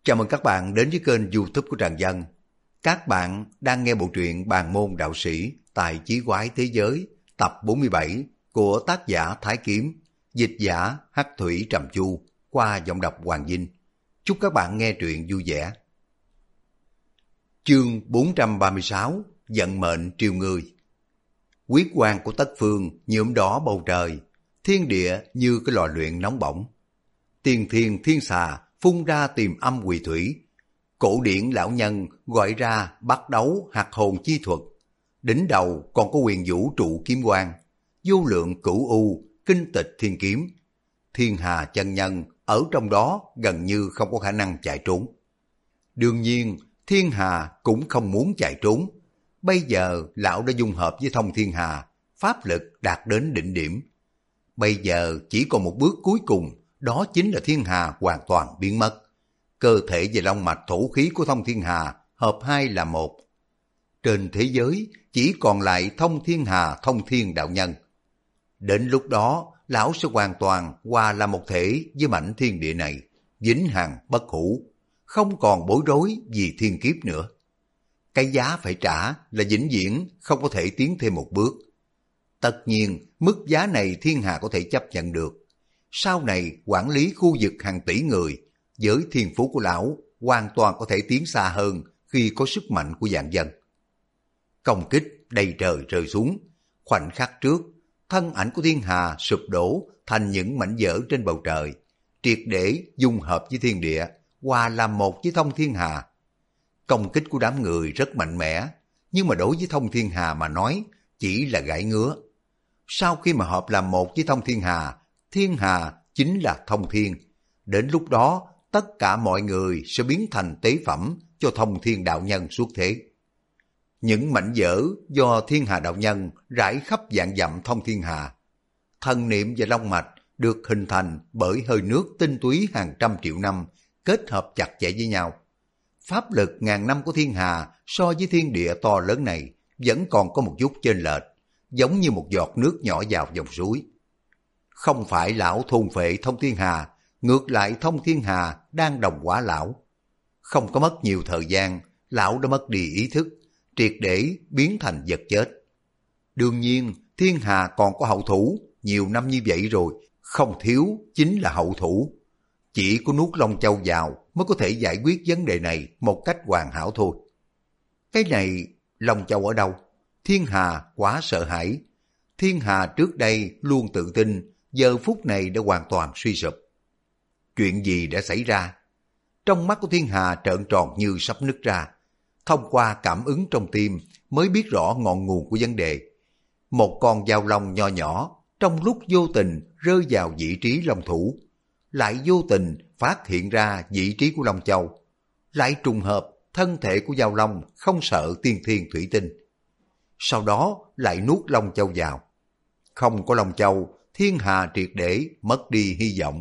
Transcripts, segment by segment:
Chào mừng các bạn đến với kênh YouTube của Trần Dân. Các bạn đang nghe bộ truyện Bàn môn đạo sĩ tại Chí quái thế giới tập 47 của tác giả Thái Kiếm, dịch giả Hắc Thủy Trầm Chu qua giọng đọc Hoàng Vinh. Chúc các bạn nghe truyện vui vẻ. Chương 436 Vận mệnh triều người. Quyết quang của Tất Phương nhuộm đỏ bầu trời, thiên địa như cái lò luyện nóng bỏng. Tiền thiên thiên xà phun ra tìm âm quỳ thủy. Cổ điển lão nhân gọi ra bắt đấu hạt hồn chi thuật. Đỉnh đầu còn có quyền vũ trụ kiếm quang, vô lượng cửu u, kinh tịch thiên kiếm. Thiên hà chân nhân ở trong đó gần như không có khả năng chạy trốn. Đương nhiên, thiên hà cũng không muốn chạy trốn. Bây giờ lão đã dung hợp với thông thiên hà, pháp lực đạt đến đỉnh điểm. Bây giờ chỉ còn một bước cuối cùng, đó chính là thiên hà hoàn toàn biến mất. Cơ thể và long mạch thổ khí của thông thiên hà hợp hai là một. Trên thế giới chỉ còn lại thông thiên hà thông thiên đạo nhân. Đến lúc đó, lão sẽ hoàn toàn hòa là một thể với mảnh thiên địa này, vĩnh hằng bất hủ, không còn bối rối vì thiên kiếp nữa. Cái giá phải trả là vĩnh viễn không có thể tiến thêm một bước. Tất nhiên, mức giá này thiên hà có thể chấp nhận được. Sau này quản lý khu vực hàng tỷ người, với thiên phú của lão hoàn toàn có thể tiến xa hơn khi có sức mạnh của vạn dân. Công kích đầy trời rơi xuống, khoảnh khắc trước, thân ảnh của thiên hà sụp đổ thành những mảnh vỡ trên bầu trời, triệt để dung hợp với thiên địa, hòa làm một với thông thiên hà. Công kích của đám người rất mạnh mẽ, nhưng mà đối với thông thiên hà mà nói, chỉ là gãi ngứa. Sau khi mà hợp làm một với thông thiên hà chính là thông thiên. Đến lúc đó, tất cả mọi người sẽ biến thành tế phẩm cho thông thiên đạo nhân xuất thế. Những mảnh vỡ do thiên hà đạo nhân rải khắp vạn dặm thông thiên hà. Thần niệm và long mạch được hình thành bởi hơi nước tinh túy hàng trăm triệu năm kết hợp chặt chẽ với nhau. Pháp lực ngàn năm của thiên hà so với thiên địa to lớn này vẫn còn có một chút chênh lệch, giống như một giọt nước nhỏ vào dòng suối. Không phải lão thôn phệ thông thiên hà, ngược lại thông thiên hà đang đồng hóa lão. Không có mất nhiều thời gian, lão đã mất đi ý thức, triệt để biến thành vật chết. Đương nhiên, thiên hà còn có hậu thủ, nhiều năm như vậy rồi, không thiếu chính là hậu thủ. Chỉ có nuốt Long Châu vào mới có thể giải quyết vấn đề này một cách hoàn hảo thôi. Cái này, Long Châu ở đâu? Thiên hà quá sợ hãi. Thiên hà trước đây luôn tự tin, giờ phút này đã hoàn toàn suy sụp. Chuyện gì đã xảy ra? Trong mắt của thiên hà trợn tròn như sắp nứt ra. Thông qua cảm ứng trong tim mới biết rõ ngọn nguồn của vấn đề. Một con dao long nho nhỏ trong lúc vô tình rơi vào vị trí long thủ, lại vô tình phát hiện ra vị trí của Long Châu. Lại trùng hợp thân thể của dao long không sợ tiên thiên thủy tinh. Sau đó lại nuốt Long Châu vào. Không có Long Châu, thiên hà triệt để mất đi hy vọng.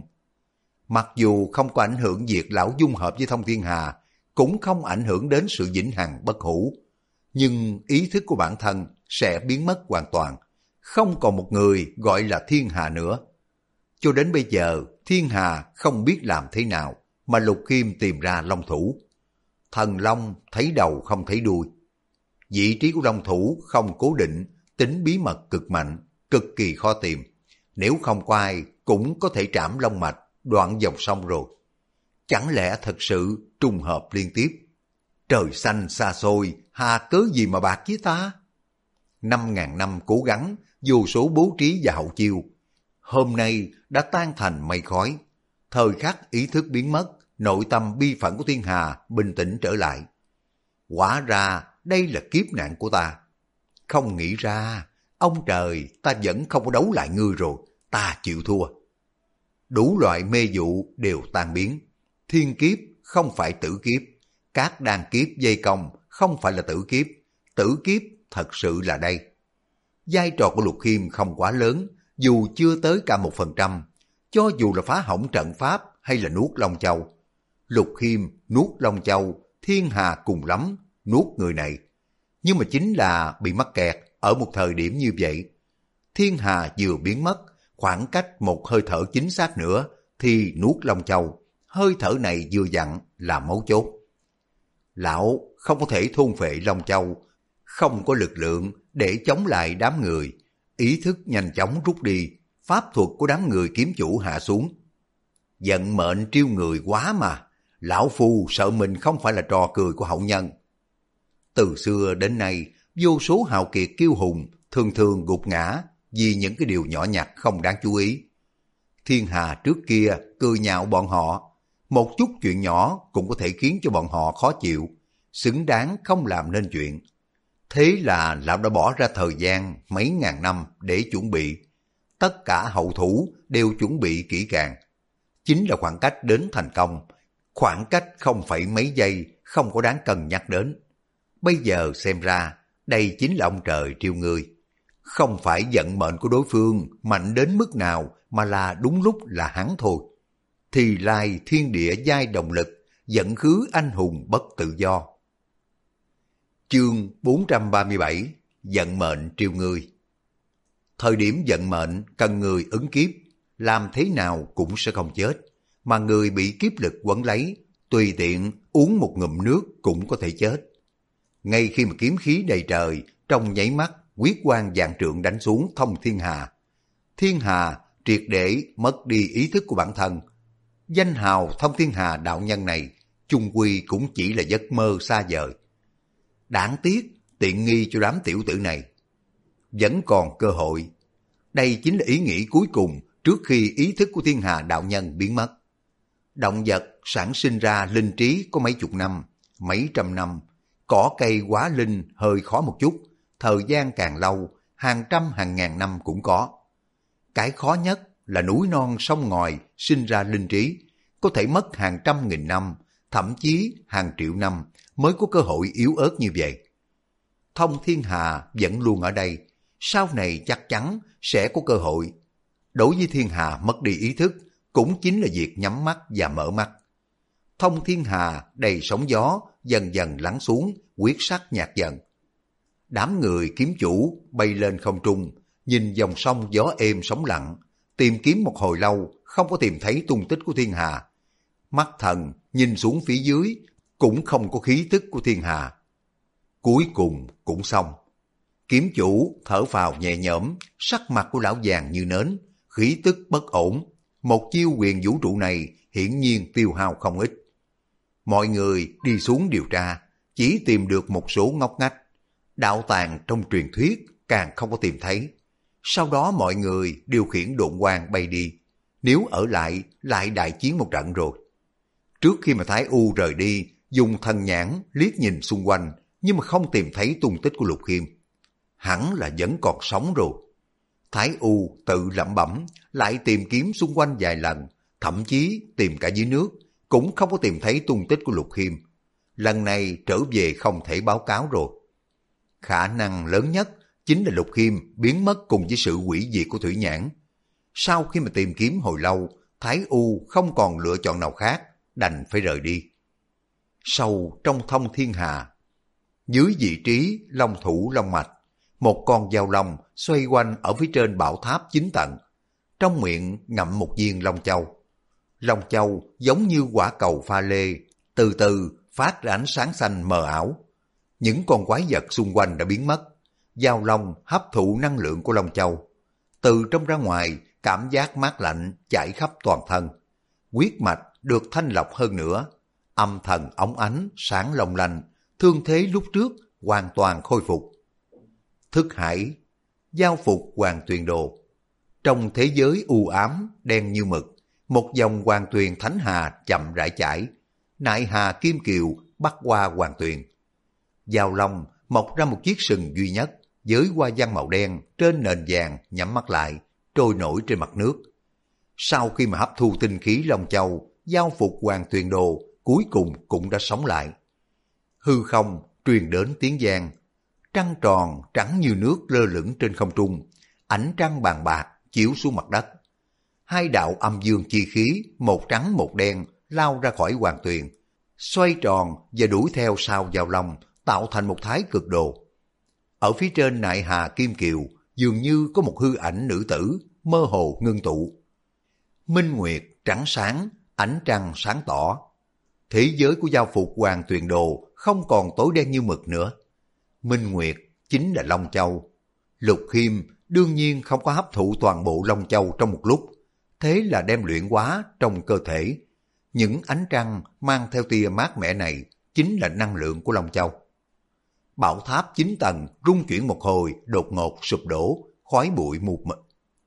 Mặc dù không có ảnh hưởng việc lão dung hợp với thông thiên hà, cũng không ảnh hưởng đến sự vĩnh hằng bất hủ, nhưng ý thức của bản thân sẽ biến mất hoàn toàn, không còn một người gọi là thiên hà nữa. Cho đến bây giờ, thiên hà không biết làm thế nào mà Lục Khiêm tìm ra long thủ. Thần long thấy đầu không thấy đuôi. Vị trí của long thủ không cố định, tính bí mật cực mạnh, cực kỳ khó tìm. Nếu không có ai cũng có thể trảm long mạch, đoạn dòng sông rồi. Chẳng lẽ thật sự trùng hợp liên tiếp? Trời xanh xa xôi, hà cớ gì mà bạc với ta? 5.000 năm cố gắng, vô số bố trí và hậu chiêu, hôm nay đã tan thành mây khói. Thời khắc ý thức biến mất, nội tâm bi phẫn của thiên hà bình tĩnh trở lại. Quả ra đây là kiếp nạn của ta. Không nghĩ ra, ông trời, ta vẫn không có đấu lại ngươi rồi, ta chịu thua. Đủ loại mê dụ đều tan biến. Thiên kiếp không phải tử kiếp, các đan kiếp dây công không phải là tử kiếp thật sự là đây. Vai trò của Lục Khiêm không quá lớn, dù chưa tới cả 1%, cho dù là phá hỏng trận pháp hay là nuốt Long Châu. Lục Khiêm nuốt Long Châu, thiên hà cùng lắm nuốt người này. Nhưng mà chính là bị mắc kẹt ở một thời điểm như vậy. Thiên hà vừa biến mất, khoảng cách một hơi thở chính xác nữa thì nuốt Long Châu, hơi thở này vừa dặn là mấu chốt. Lão không có thể thôn phệ Long Châu, không có lực lượng để chống lại đám người, ý thức nhanh chóng rút đi, pháp thuật của đám người kiếm chủ hạ xuống. Vận mệnh triêu người quá mà, lão phu sợ mình không phải là trò cười của hậu nhân. Từ xưa đến nay, vô số hào kiệt kiêu hùng thường thường gục ngã vì những cái điều nhỏ nhặt không đáng chú ý. Thiên Hà trước kia cười nhạo bọn họ, một chút chuyện nhỏ cũng có thể khiến cho bọn họ khó chịu, xứng đáng không làm nên chuyện. Thế là lão đã bỏ ra thời gian mấy ngàn năm để chuẩn bị. Tất cả hậu thủ đều chuẩn bị kỹ càng. Chính là khoảng cách đến thành công, khoảng cách không phải mấy giây, không có đáng cân nhắc đến. Bây giờ xem ra, đây chính là ông trời triều người. Không phải vận mệnh của đối phương mạnh đến mức nào mà là đúng lúc là hắn thôi. Thì lai thiên địa giai động lực, dẫn khứ anh hùng bất tự do. Chương 437 Vận mệnh triều người. Thời điểm vận mệnh cần người ứng kiếp, làm thế nào cũng sẽ không chết, mà người bị kiếp lực quấn lấy, tùy tiện uống một ngụm nước cũng có thể chết. Ngay khi mà kiếm khí đầy trời, trong nháy mắt, quyết quang vạn trượng đánh xuống thông thiên hà. Thiên hà triệt để mất đi ý thức của bản thân. Danh hào thông thiên hà đạo nhân này, chung quy cũng chỉ là giấc mơ xa vời. Đáng tiếc, tiện nghi cho đám tiểu tử này. Vẫn còn cơ hội. Đây chính là ý nghĩ cuối cùng trước khi ý thức của thiên hà đạo nhân biến mất. Động vật sản sinh ra linh trí có mấy chục năm, mấy trăm năm. Cỏ cây hóa linh hơi khó một chút, thời gian càng lâu, hàng trăm hàng ngàn năm cũng có. Cái khó nhất là núi non sông ngòi sinh ra linh trí, có thể mất hàng trăm nghìn năm, thậm chí hàng triệu năm mới có cơ hội yếu ớt như vậy. Thông thiên hà vẫn luôn ở đây, sau này chắc chắn sẽ có cơ hội. Đối với thiên hà mất đi ý thức, cũng chính là việc nhắm mắt và mở mắt. Thông thiên hà đầy sóng gió, dần dần lắng xuống, quyết sắc nhạt dần. Đám người kiếm chủ bay lên không trung, nhìn dòng sông gió êm sóng lặng, tìm kiếm một hồi lâu, không có tìm thấy tung tích của thiên hà. Mắt thần nhìn xuống phía dưới, cũng không có khí tức của thiên hà. Cuối cùng cũng xong. Kiếm chủ thở phào nhẹ nhõm, sắc mặt của lão vàng như nến, khí tức bất ổn. Một chiêu quyền vũ trụ này hiển nhiên tiêu hao không ít. Mọi người đi xuống điều tra, chỉ tìm được một số ngóc ngách. Đạo tàng trong truyền thuyết càng không có tìm thấy. Sau đó mọi người điều khiển độn quang bay đi. Nếu ở lại đại chiến một trận rồi. Trước khi mà Thái U rời đi, dùng thần nhãn liếc nhìn xung quanh, nhưng mà không tìm thấy tung tích của Lục Khiêm. Hẳn là vẫn còn sống rồi. Thái U tự lẩm bẩm, lại tìm kiếm xung quanh vài lần, thậm chí tìm cả dưới nước, cũng không có tìm thấy tung tích của Lục Khiêm. Lần này trở về không thể báo cáo rồi. Khả năng lớn nhất chính là Lục Khiêm biến mất cùng với sự hủy diệt của Thủy Nhãn. Sau khi mà tìm kiếm hồi lâu, Thái U không còn lựa chọn nào khác, đành phải rời đi. Sâu trong thông thiên hà, dưới vị trí long thủ long mạch, một con dao long xoay quanh ở phía trên bảo tháp 9 tầng, trong miệng ngậm một viên long châu. Long châu giống như quả cầu pha lê, từ từ phát ra ánh sáng xanh mờ ảo. Những con quái vật xung quanh đã biến mất. Dao long hấp thụ năng lượng của long châu. Từ trong ra ngoài, cảm giác mát lạnh chảy khắp toàn thân. Huyết mạch được thanh lọc hơn nữa. Âm thần óng ánh, sáng long lanh, thương thế lúc trước hoàn toàn khôi phục. Thức hải, giao phục hoàng tuyền đồ. Trong thế giới u ám, đen như mực, một dòng hoàng tuyền thánh hà chậm rãi chảy. Nại hà kim kiều bắc qua hoàng tuyền. Giao long mọc ra một chiếc sừng duy nhất, với hoa văn màu đen trên nền vàng nhắm mắt lại, trôi nổi trên mặt nước. Sau khi mà hấp thu tinh khí long châu, giao phục hoàng tuyền đồ cuối cùng cũng đã sống lại. Hư không truyền đến tiếng vang, trăng tròn trắng như nước lơ lửng trên không trung, ánh trăng bàn bạc chiếu xuống mặt đất. Hai đạo âm dương chi khí, một trắng một đen, lao ra khỏi hoàng tuyền, xoay tròn và đuổi theo sau giao long, tạo thành một thái cực đồ. Ở phía trên nại hà kim kiều, dường như có một hư ảnh nữ tử, mơ hồ ngưng tụ. Minh nguyệt trắng sáng, Ánh trăng sáng tỏ. Thế giới của Giao Phục Hoàng Tuyền Đồ không còn tối đen như mực nữa. Minh Nguyệt chính là Long Châu. Lục Khiêm đương nhiên không có hấp thụ toàn bộ Long Châu trong một lúc, thế là đem luyện hóa trong cơ thể. Những ánh trăng mang theo tia mát mẻ này chính là năng lượng của Long Châu. Bảo tháp 9 tầng rung chuyển một hồi, đột ngột sụp đổ, khói bụi mù mịt.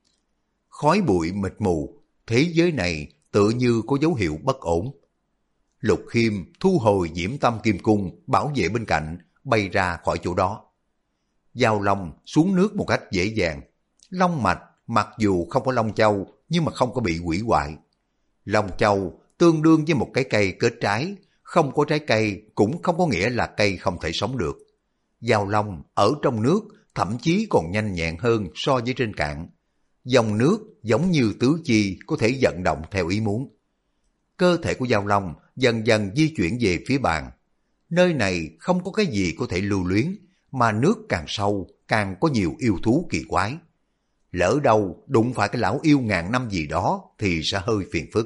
Khói bụi mịt mù, thế giới này tựa như có dấu hiệu bất ổn. Lục Khiêm thu hồi Diễm Tâm Kim Cung bảo vệ bên cạnh, bay ra khỏi chỗ đó. Giao long xuống nước một cách dễ dàng. Long mạch mặc dù không có Long Châu nhưng mà không có bị hủy hoại. Long Châu tương đương với một cái cây kết trái, không có trái cây cũng không có nghĩa là cây không thể sống được. Giao long ở trong nước thậm chí còn nhanh nhẹn hơn so với trên cạn. Dòng nước giống như tứ chi có thể vận động theo ý muốn. Cơ thể của giao long dần dần di chuyển về phía bàn. Nơi này không có cái gì có thể lưu luyến, mà nước càng sâu càng có nhiều yêu thú kỳ quái. Lỡ đâu đụng phải cái lão yêu ngàn năm gì đó thì sẽ hơi phiền phức.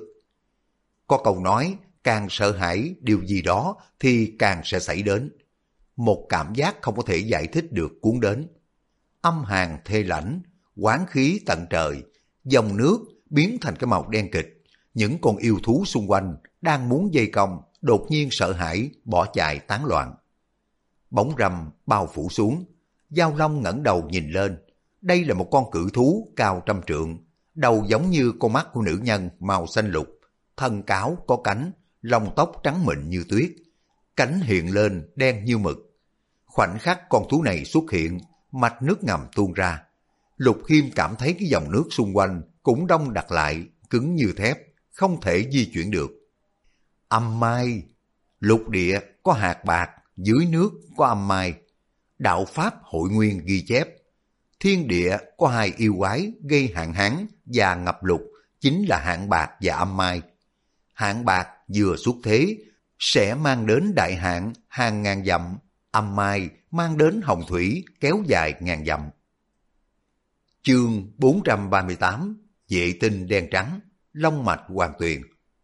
Có câu nói, càng sợ hãi điều gì đó thì càng sẽ xảy đến. Một cảm giác không có thể giải thích được cuốn đến. Âm hàn thê lãnh, oán khí tận trời, dòng nước biến thành cái màu đen kịch. Những con yêu thú xung quanh đang muốn dây cong, đột nhiên sợ hãi, bỏ chạy tán loạn. Bóng râm bao phủ xuống, Giao Long ngẩng đầu nhìn lên. Đây là một con cự thú cao 100 trượng, đầu giống như con mắt của nữ nhân màu xanh lục, thân cáo có cánh, lông tóc trắng mịn như tuyết, cánh hiện lên đen như mực. Khoảnh khắc con thú này xuất hiện, mạch nước ngầm tuôn ra. Lục Khiêm cảm thấy cái dòng nước xung quanh cũng đông đặc lại, cứng như thép, không thể di chuyển được. Âm mai, lục địa có hạt bạc, dưới nước có âm mai. Đạo Pháp Hội Nguyên ghi chép, thiên địa có 2 yêu quái gây hạn hán và ngập lụt, chính là hạn bạc và âm mai. Hạn bạc vừa xuất thế sẽ mang đến đại hạn hàng ngàn dặm, âm mai mang đến hồng thủy kéo dài ngàn dặm. Chương 438, Vệ tinh đen trắng, long mạch hoàng tuyền.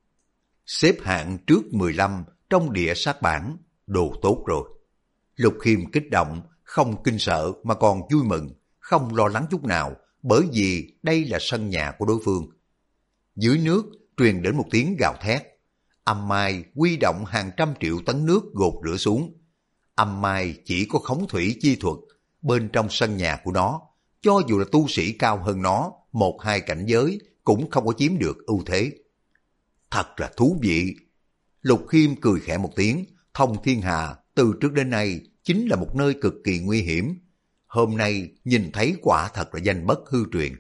Xếp hạng trước 15 trong địa sát bảng, đồ tốt rồi. Lục Khiêm kích động, không kinh sợ mà còn vui mừng, không lo lắng chút nào, bởi vì đây là sân nhà của đối phương. Dưới nước truyền đến một tiếng gào thét. Âm mai huy động hàng trăm triệu tấn nước gột rửa xuống. Âm mai chỉ có khống thủy chi thuật, bên trong sân nhà của nó, cho dù là tu sĩ cao hơn nó 1-2 cảnh giới cũng không có chiếm được ưu thế. Thật là thú vị. Lục Khiêm cười khẽ một tiếng, Thông Thiên Hà từ trước đến nay chính là một nơi cực kỳ nguy hiểm. Hôm nay nhìn thấy quả thật là danh bất hư truyền.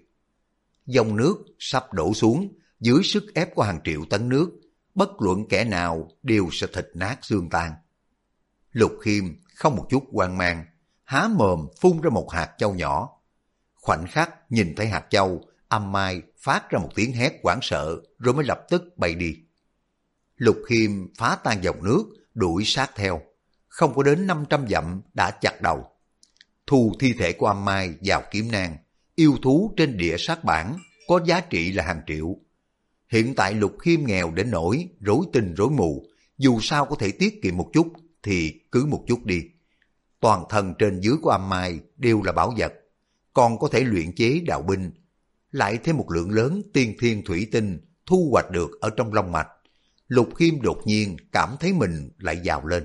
Dòng nước sắp đổ xuống, dưới sức ép của hàng triệu tấn nước, bất luận kẻ nào đều sẽ thịt nát xương tan. Lục Khiêm không một chút hoang mang, há mồm phun ra một hạt châu nhỏ. Khoảnh khắc nhìn thấy hạt châu, âm mai phát ra một tiếng hét hoảng sợ rồi mới lập tức bay đi. Lục Khiêm phá tan dòng nước, đuổi sát theo. Không có đến 500 dặm đã chặt đầu. Thu thi thể của âm mai vào kiếm nang, yêu thú trên địa sát bảng có giá trị là hàng triệu. Hiện tại Lục Khiêm nghèo đến nỗi rối tinh rối mù, dù sao có thể tiết kiệm một chút thì cứ một chút đi. Toàn thân trên dưới của âm mai đều là bảo vật, còn có thể luyện chế đạo binh, lại thêm một lượng lớn tiên thiên thủy tinh thu hoạch được ở trong long mạch. Lục Khiêm đột nhiên cảm thấy mình lại giàu lên.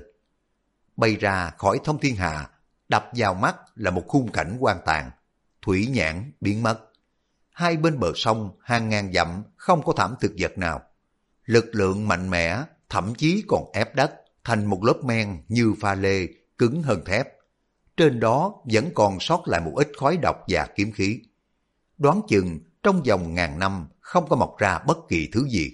Bay ra khỏi Thông Thiên Hà, đập vào mắt là một khung cảnh hoang tàn, thủy nhãn biến mất. Hai bên bờ sông hàng ngàn dặm không có thảm thực vật nào. Lực lượng mạnh mẽ, thậm chí còn ép đất thành một lớp men như pha lê, cứng hơn thép. Trên đó vẫn còn sót lại một ít khói độc và kiếm khí. Đoán chừng trong vòng ngàn năm không có mọc ra bất kỳ thứ gì.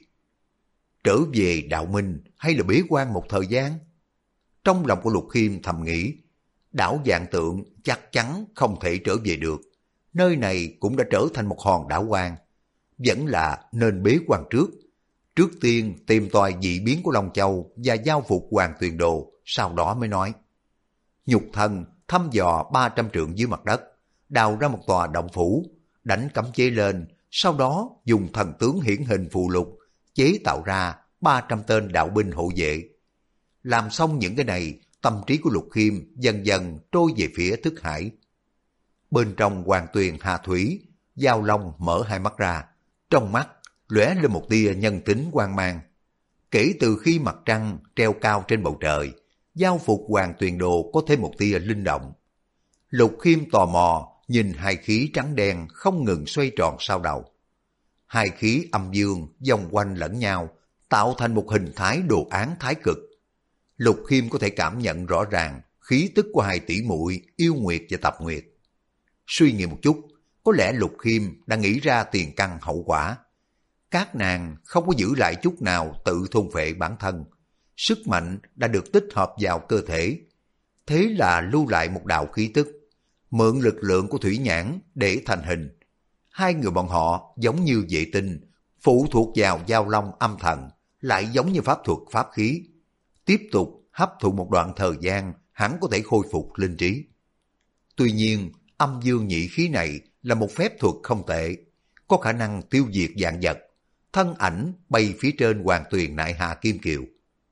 Trở về đạo minh hay là bế quan một thời gian? Trong lòng của Lục Khiêm thầm nghĩ, đảo Vạn Tượng chắc chắn không thể trở về được. Nơi này cũng đã trở thành một hòn đảo hoang. Vẫn là nên bế quan trước. Trước tiên tìm tòi dị biến của Long Châu và giao phục Hoàng Tuyền Đồ, sau đó mới nói. Nhục thân thăm dò 300 trượng dưới mặt đất, đào ra một tòa động phủ, đánh cấm chế lên, sau đó dùng thần tướng hiển hình phù lục, chế tạo ra 300 tên đạo binh hộ vệ. Làm xong những cái này, tâm trí của Lục Khiêm dần dần trôi về phía thức hải. Bên trong hoàng tuyền hà thủy, Giao Long mở hai mắt ra, trong mắt lóe lên một tia nhân tính quang mang. Kể từ khi mặt trăng treo cao trên bầu trời, giao phục hoàng tuyền đồ có thêm một tia linh động. Lục Khiêm tò mò nhìn hai khí trắng đen không ngừng xoay tròn sau đầu. Hai khí âm dương vòng quanh lẫn nhau, tạo thành một hình thái đồ án thái cực. Lục Khiêm có thể cảm nhận rõ ràng khí tức của hai tỷ muội Yêu Nguyệt và Tập Nguyệt. Suy nghĩ một chút, có lẽ Lục Khiêm đã nghĩ ra tiền căn hậu quả. Các nàng không có giữ lại chút nào tự thôn phệ bản thân. Sức mạnh đã được tích hợp vào cơ thể. Thế là lưu lại một đạo khí tức, mượn lực lượng của thủy nhãn để thành hình. Hai người bọn họ giống như vệ tinh, phụ thuộc vào Giao Long âm thần, lại giống như pháp thuật pháp khí. Tiếp tục hấp thụ một đoạn thời gian, hẳn có thể khôi phục linh trí. Tuy nhiên, âm dương nhị khí này là một phép thuật không tệ, có khả năng tiêu diệt vạn vật. Thân ảnh bay phía trên hoàng tuyền nại hà kim kiều.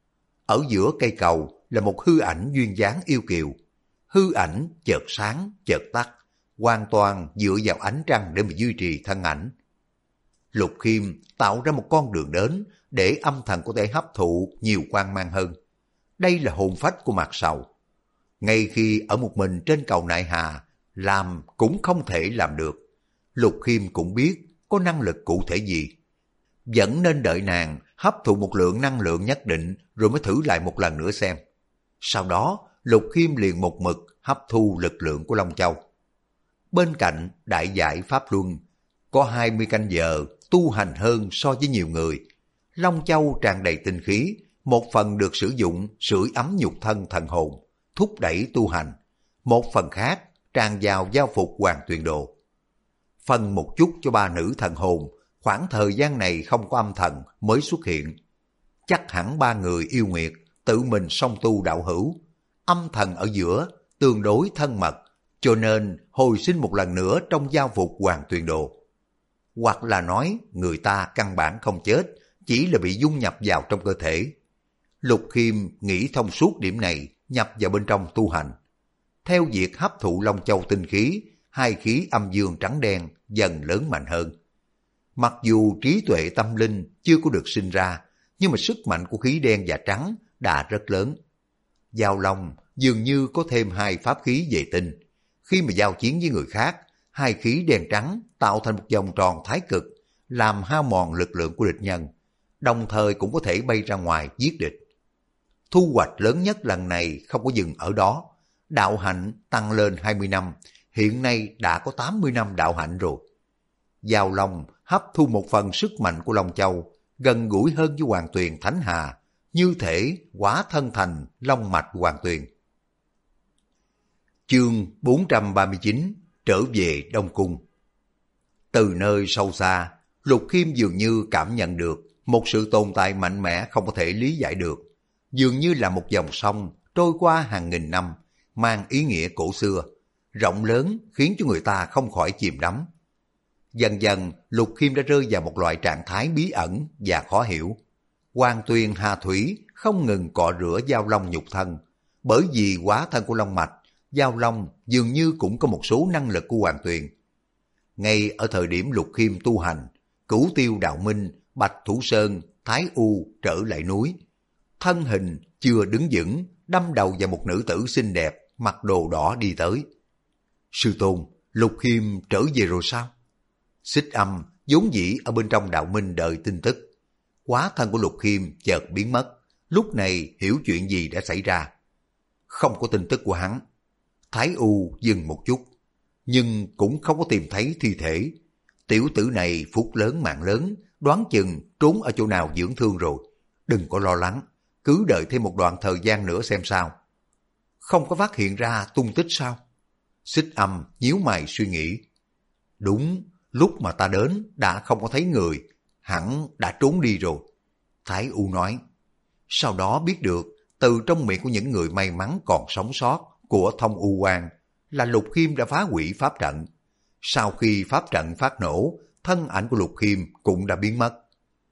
Ở giữa cây cầu là một hư ảnh duyên dáng yêu kiều. Hư ảnh chợt sáng, chợt tắt, hoàn toàn dựa vào ánh trăng để mà duy trì thân ảnh. Lục Khiêm tạo ra một con đường đến để âm thần có thể hấp thụ nhiều quang mang hơn. Đây là hồn phách của Mạc Sầu. Ngay khi ở một mình trên cầu nại hà, làm cũng không thể làm được. Lục Khiêm cũng biết có năng lực cụ thể gì. Vẫn nên đợi nàng hấp thụ một lượng năng lượng nhất định rồi mới thử lại một lần nữa xem. Sau đó, Lục Khiêm liền một mực hấp thu lực lượng của Long Châu. Bên cạnh đại giải Pháp Luân, có 20 canh giờ tu hành hơn so với nhiều người. Long Châu tràn đầy tinh khí, một phần được sử dụng sưởi ấm nhục thân thần hồn, thúc đẩy tu hành. Một phần khác tràn vào giao phục hoàng tuyền đồ. Phân một chút cho ba nữ thần hồn, khoảng thời gian này không có âm thần mới xuất hiện. Chắc hẳn ba người yêu nguyệt tự mình song tu đạo hữu. Âm thần ở giữa tương đối thân mật, cho nên hồi sinh một lần nữa trong giao phục hoàng tuyền đồ. Hoặc là nói người ta căn bản không chết, chỉ là bị dung nhập vào trong cơ thể. Lục Khiêm nghĩ thông suốt điểm này, nhập vào bên trong tu hành. Theo việc hấp thụ Long Châu tinh khí, hai khí âm dương trắng đen dần lớn mạnh hơn. Mặc dù trí tuệ tâm linh chưa có được sinh ra, nhưng mà sức mạnh của khí đen và trắng đã rất lớn. Giao Long dường như có thêm hai pháp khí vệ tinh. Khi mà giao chiến với người khác, hai khí đen trắng tạo thành một vòng tròn thái cực, làm hao mòn lực lượng của địch nhân, đồng thời cũng có thể bay ra ngoài giết địch. Thu hoạch lớn nhất lần này không có dừng ở đó. Đạo hạnh tăng lên 20 năm, hiện nay đã có 80 năm đạo hạnh rồi. Giao Long hấp thu một phần sức mạnh của Long Châu, gần gũi hơn với Hoàng Tuyền Thánh Hà, như thể hóa thân thành long mạch Hoàng Tuyền. Chương 439 trở về Đông Cung. Từ nơi sâu xa, Lục Khiêm dường như cảm nhận được một sự tồn tại mạnh mẽ không có thể lý giải được, dường như là một dòng sông trôi qua hàng nghìn năm, mang ý nghĩa cổ xưa, rộng lớn khiến cho người ta không khỏi chìm đắm. Dần dần, Lục Khiêm đã rơi vào một loại trạng thái bí ẩn và khó hiểu. Hoàng Tuyền Hà Thủy không ngừng cọ rửa Giao Long nhục thân, bởi vì hóa thân của Long Mạch, Giao Long dường như cũng có một số năng lực của Hoàng Tuyền. Ngay ở thời điểm Lục Khiêm tu hành, Cửu Tiêu Đạo Minh, Bạch Thủ Sơn, Thái U trở lại núi. Thân hình chưa đứng vững, đâm đầu vào một nữ tử xinh đẹp, mặc đồ đỏ đi tới. Sư Tôn, Lục Khiêm trở về rồi sao? Xích Âm vốn dĩ ở bên trong Đạo Minh đợi tin tức. Hóa thân của Lục Khiêm chợt biến mất, lúc này hiểu chuyện gì đã xảy ra. Không có tin tức của hắn. Thái U dừng một chút, nhưng cũng không có tìm thấy thi thể. Tiểu tử này phúc lớn mạng lớn, đoán chừng trốn ở chỗ nào dưỡng thương rồi. Đừng có lo lắng, cứ đợi thêm một đoạn thời gian nữa xem sao. Không có phát hiện ra tung tích sao? Xích Âm nhíu mày suy nghĩ. Đúng, lúc mà ta đến đã không có thấy người, hẳn đã trốn đi rồi. Thái U nói. Sau đó biết được, từ trong miệng của những người may mắn còn sống sót của Thông U Quan là Lục Khiêm đã phá hủy pháp trận. Sau khi pháp trận phát nổ, thân ảnh của Lục Khiêm cũng đã biến mất.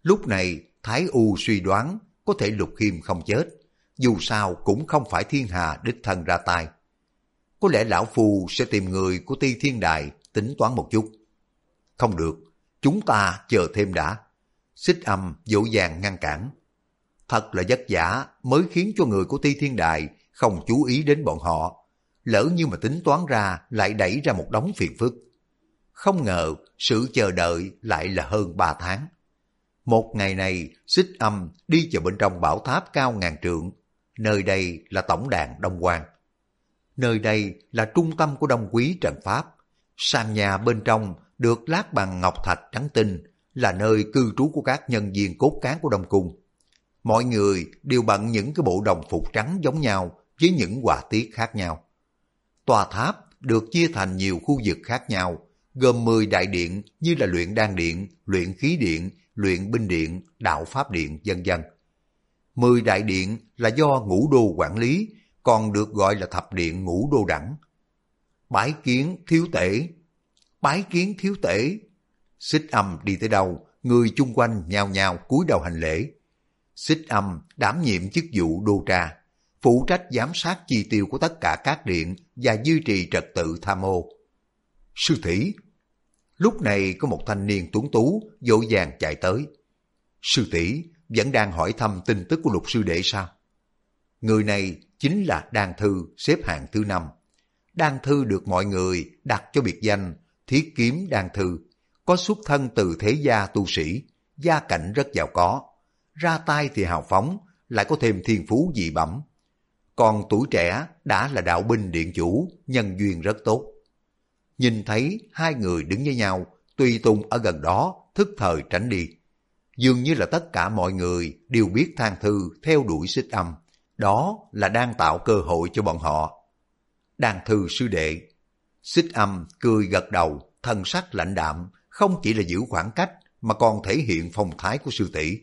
Lúc này Thái U suy đoán có thể Lục Khiêm không chết, dù sao cũng không phải thiên hà đích thân ra tay. Có lẽ lão phu sẽ tìm người của Ti Thiên Đài tính toán một chút. Không được, chúng ta chờ thêm đã. Xích Âm dỗ dàng ngăn cản. Thật là vất vả mới khiến cho người của Ti Thiên Đài không chú ý đến bọn họ. Lỡ như mà tính toán ra lại đẩy ra một đống phiền phức. Không ngờ sự chờ đợi lại là hơn 3 tháng. Một ngày này, Xích Âm đi vào bên trong bảo tháp cao ngàn trượng. Nơi đây là tổng đàn Đông Quan. Nơi đây là trung tâm của Đông Quý trận pháp. Sàn nhà bên trong được lát bằng ngọc thạch trắng tinh, là nơi cư trú của các nhân viên cốt cán của Đông Cung. Mọi người đều bận những cái bộ đồng phục trắng giống nhau với những họa tiết khác nhau. Tòa tháp được chia thành nhiều khu vực khác nhau, gồm 10 đại điện như là luyện đan điện, luyện khí điện, luyện binh điện, đạo pháp điện, vân vân. 10 đại điện là do Ngũ Đô quản lý, còn được gọi là thập điện Ngũ Đô đẳng. Bái kiến thiếu tể, bái kiến thiếu tể. Xích Âm đi tới đâu, người chung quanh nhao nhao cúi đầu hành lễ. Xích Âm đảm nhiệm chức vụ đô tra, phụ trách giám sát chi tiêu của tất cả các điện và duy trì trật tự tham ô. Sư tỷ. Lúc này có một thanh niên tuấn tú vội vàng chạy tới. Sư tỷ vẫn đang hỏi thăm tin tức của Lục sư đệ sao? Người này chính là Đan Thư xếp hạng thứ 5. Đan Thư được mọi người đặt cho biệt danh Thiết Kiếm Đan Thư, có xuất thân từ thế gia tu sĩ, gia cảnh rất giàu có, ra tay thì hào phóng, lại có thêm thiên phú dị bẩm. Còn tuổi trẻ đã là đạo binh điện chủ, nhân duyên rất tốt. Nhìn thấy hai người đứng với nhau, Tùy Tùng ở gần đó thức thời tránh đi. Dường như là tất cả mọi người đều biết Thang Thư theo đuổi Xích Âm, đó là đang tạo cơ hội cho bọn họ. Đan Thư sư đệ. Xích Âm cười gật đầu, thần sắc lãnh đạm, không chỉ là giữ khoảng cách mà còn thể hiện phong thái của sư tỷ.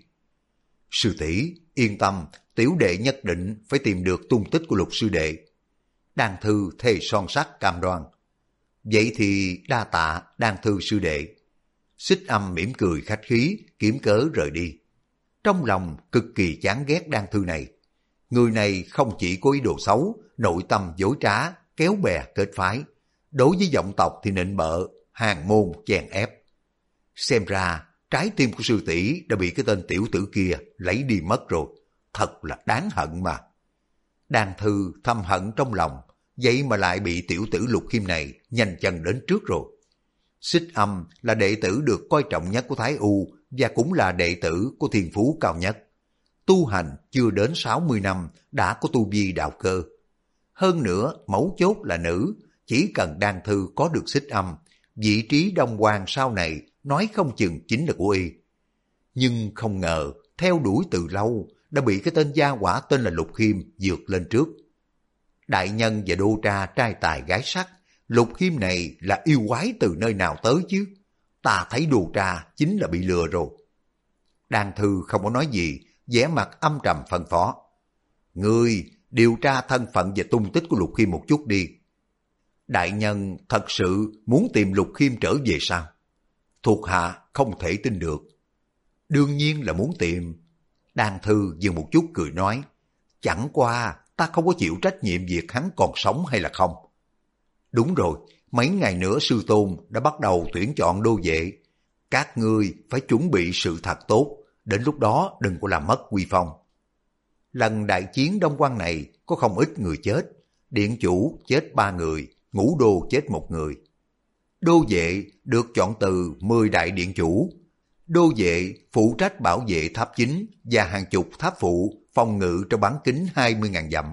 Sư tỷ yên tâm, tiểu đệ nhất định phải tìm được tung tích của Lục sư đệ. Đan Thư thề son sắt cam đoan. Vậy thì đa tạ Đan Thư sư đệ. Xích Âm mỉm cười khách khí, kiếm cớ rời đi. Trong lòng cực kỳ chán ghét Đan Thư này. Người này không chỉ có ý đồ xấu, nội tâm dối trá, kéo bè kết phái. Đối với vọng tộc thì nịnh bợ, hàng môn chèn ép. Xem ra trái tim của sư tỷ đã bị cái tên tiểu tử kia lấy đi mất rồi. Thật là đáng hận mà. Đan Thư thầm hận trong lòng, vậy mà lại bị tiểu tử Lục Khiêm này nhanh chân đến trước rồi. Xích Âm là đệ tử được coi trọng nhất của Thái U và cũng là đệ tử của thiên phú cao nhất. Tu hành chưa đến 60 năm đã có tu vi đạo cơ. Hơn nữa, mấu chốt là nữ, chỉ cần Đan Thư có được Xích Âm, vị trí Đông Quan sau này nói không chừng chính là của y. Nhưng không ngờ, theo đuổi từ lâu, đã bị cái tên gia hỏa tên là Lục Khiêm vượt lên trước. Đại nhân và đô tra trai tài gái sắc, Lục Khiêm này là yêu quái từ nơi nào tới chứ? Ta thấy đô tra chính là bị lừa rồi. Đan Thư không có nói gì, vẻ mặt âm trầm phân phó. Ngươi điều tra thân phận và tung tích của Lục Khiêm một chút đi. Đại nhân thật sự muốn tìm Lục Khiêm trở về sao? Thuộc hạ không thể tin được. Đương nhiên là muốn tìm. Đan Thư dừng một chút cười nói. Chẳng qua ta không có chịu trách nhiệm việc hắn còn sống hay là không. Đúng rồi, mấy ngày nữa sư tôn đã bắt đầu tuyển chọn đô vệ. Các ngươi phải chuẩn bị sự thật tốt, đến lúc đó đừng có làm mất uy phong. Lần đại chiến Đông Quan này có không ít người chết. Điện chủ chết 3 người, Ngũ Đô chết 1 người. Đô vệ được chọn từ 10 đại điện chủ. Đô vệ phụ trách bảo vệ tháp chính và hàng chục tháp phụ phòng ngự trong bán kính 20.000 dặm.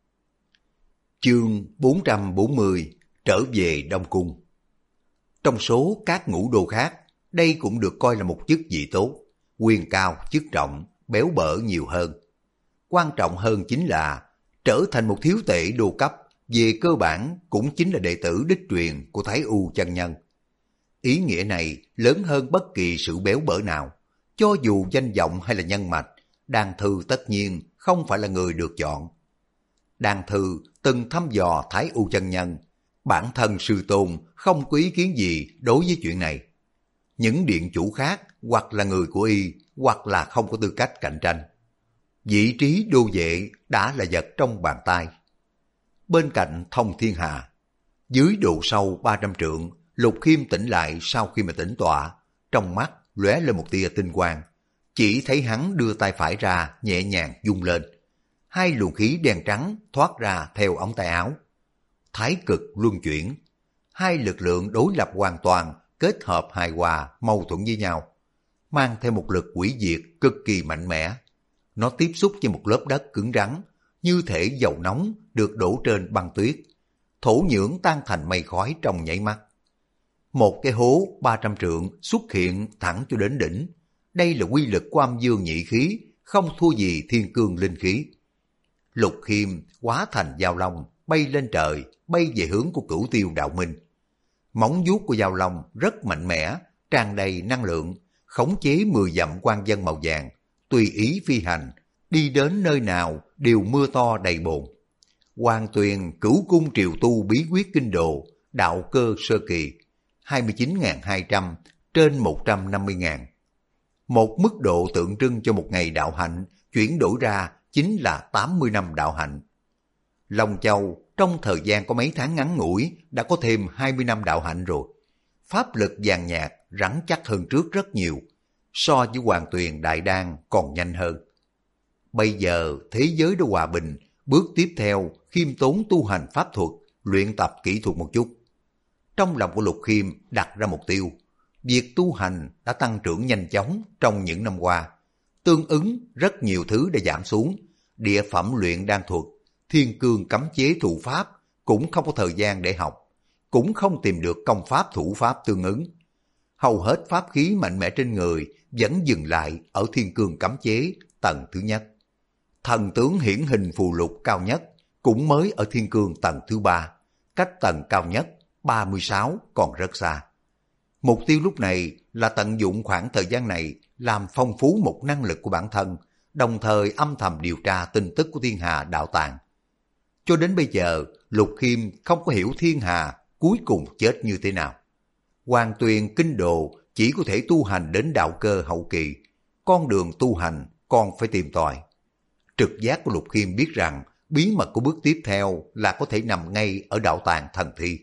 Chương 440 trở về Đông Cung. Trong số các ngũ đô khác, đây cũng được coi là một chức vị tốt, quyền cao, chức trọng, béo bở nhiều hơn. Quan trọng hơn chính là trở thành một thiếu tể đô cấp, về cơ bản cũng chính là đệ tử đích truyền của Thái U chân nhân. Ý nghĩa này lớn hơn bất kỳ sự béo bở nào. Cho dù danh vọng hay là nhân mạch, Đan Thư tất nhiên không phải là người được chọn. Đan Thư từng thăm dò Thái U chân nhân, bản thân sư tôn không có ý kiến gì đối với chuyện này. Những điện chủ khác hoặc là người của y hoặc là không có tư cách cạnh tranh. Vị trí đô vệ đã là vật trong bàn tay. Bên cạnh Thông Thiên Hà, dưới độ sâu 300 trượng, Lục Khiêm tỉnh lại sau khi mà tỉnh tọa, trong mắt lóe lên một tia tinh quang, chỉ thấy hắn đưa tay phải ra nhẹ nhàng vung lên. Hai luồng khí đen trắng thoát ra theo ống tay áo. Thái cực luân chuyển, hai lực lượng đối lập hoàn toàn, kết hợp hài hòa, mâu thuẫn với nhau, mang theo một lực hủy diệt cực kỳ mạnh mẽ. Nó tiếp xúc với một lớp đất cứng rắn, như thể dầu nóng được đổ trên băng tuyết. Thổ nhưỡng tan thành mây khói trong nháy mắt. Một cái hố 300 trượng xuất hiện thẳng cho đến đỉnh. Đây là quy lực của âm dương nhị khí, không thua gì thiên cương linh khí. Lục Khiêm hóa thành dao long, bay lên trời, bay về hướng của Cửu Tiêu Đạo Minh. Móng vuốt của dao long rất mạnh mẽ, tràn đầy năng lượng, khống chế 10 dặm quang dân màu vàng, tùy ý phi hành, đi đến nơi nào đều mưa to đầy bồn. Hoàng Tuyền Cửu Cung Triều Tu Bí Quyết Kinh Đồ, đạo cơ sơ kỳ, 29.200 trên 150.000. Một mức độ tượng trưng cho một ngày đạo hạnh, chuyển đổi ra chính là 80 năm đạo hạnh. Long Châu trong thời gian có mấy tháng ngắn ngủi đã có thêm 20 năm đạo hạnh rồi. Pháp lực vàng nhạt rắn chắc hơn trước rất nhiều, so với Hoàng Tuyền Đại Đan còn nhanh hơn. Bây giờ thế giới đã hòa bình, bước tiếp theo khiêm tốn tu hành pháp thuật, luyện tập kỹ thuật một chút. Trong lòng của Lục Khiêm đặt ra mục tiêu, việc tu hành đã tăng trưởng nhanh chóng trong những năm qua. Tương ứng rất nhiều thứ đã giảm xuống, địa phẩm luyện đan thuật, thiên cương cấm chế thủ pháp cũng không có thời gian để học, cũng không tìm được công pháp thủ pháp tương ứng. Hầu hết pháp khí mạnh mẽ trên người vẫn dừng lại ở thiên cương cấm chế tầng thứ nhất. Thần tướng hiển hình phù lục cao nhất cũng mới ở thiên cương tầng thứ 3, cách tầng cao nhất 36 còn rất xa. Mục tiêu lúc này là tận dụng khoảng thời gian này làm phong phú một năng lực của bản thân, đồng thời âm thầm điều tra tin tức của thiên hà đạo tàng. Cho đến bây giờ, Lục Khiêm không có hiểu thiên hà cuối cùng chết như thế nào. Hoàng Tuyền Kinh Đồ chỉ có thể tu hành đến đạo cơ hậu kỳ, con đường tu hành còn phải tìm tòi. Trực giác của Lục Khiêm biết rằng bí mật của bước tiếp theo là có thể nằm ngay ở đạo tàng thần thi.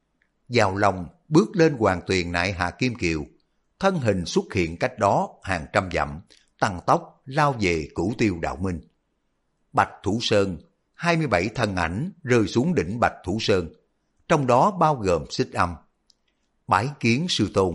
Giao Long bước lên Hoàng Tuyền Nại Hà Kim Kiều, thân hình xuất hiện cách đó hàng trăm dặm, tăng tốc lao về Cửu Tiêu Đạo Minh. Bạch Thủ Sơn, 27 thân ảnh rơi xuống đỉnh Bạch Thủ Sơn, trong đó bao gồm Xích Âm. Bái kiến sư tôn.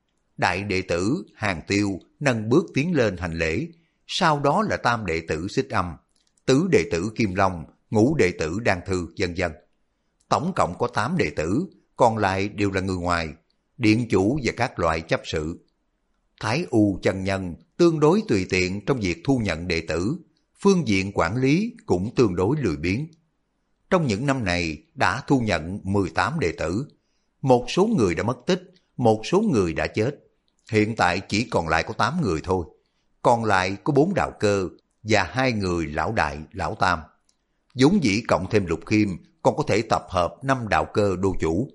Đại đệ tử Hàng Tiêu nâng bước tiến lên hành lễ, sau đó là tam đệ tử Xích Âm, tứ đệ tử Kim Long, ngũ đệ tử Đan Thư, vân vân. Tổng cộng có 8 đệ tử, còn lại đều là người ngoài, điện chủ và các loại chấp sự. Thái U chân nhân tương đối tùy tiện trong việc thu nhận đệ tử, phương diện quản lý cũng tương đối lười biếng. Trong những năm này đã thu nhận 18 đệ tử, một số người đã mất tích, một số người đã chết. Hiện tại chỉ còn lại có 8 người thôi, còn lại có 4 đạo cơ và 2 người lão đại, lão tam. Vốn dĩ cộng thêm Lục Khiêm còn có thể tập hợp 5 đạo cơ đô chủ.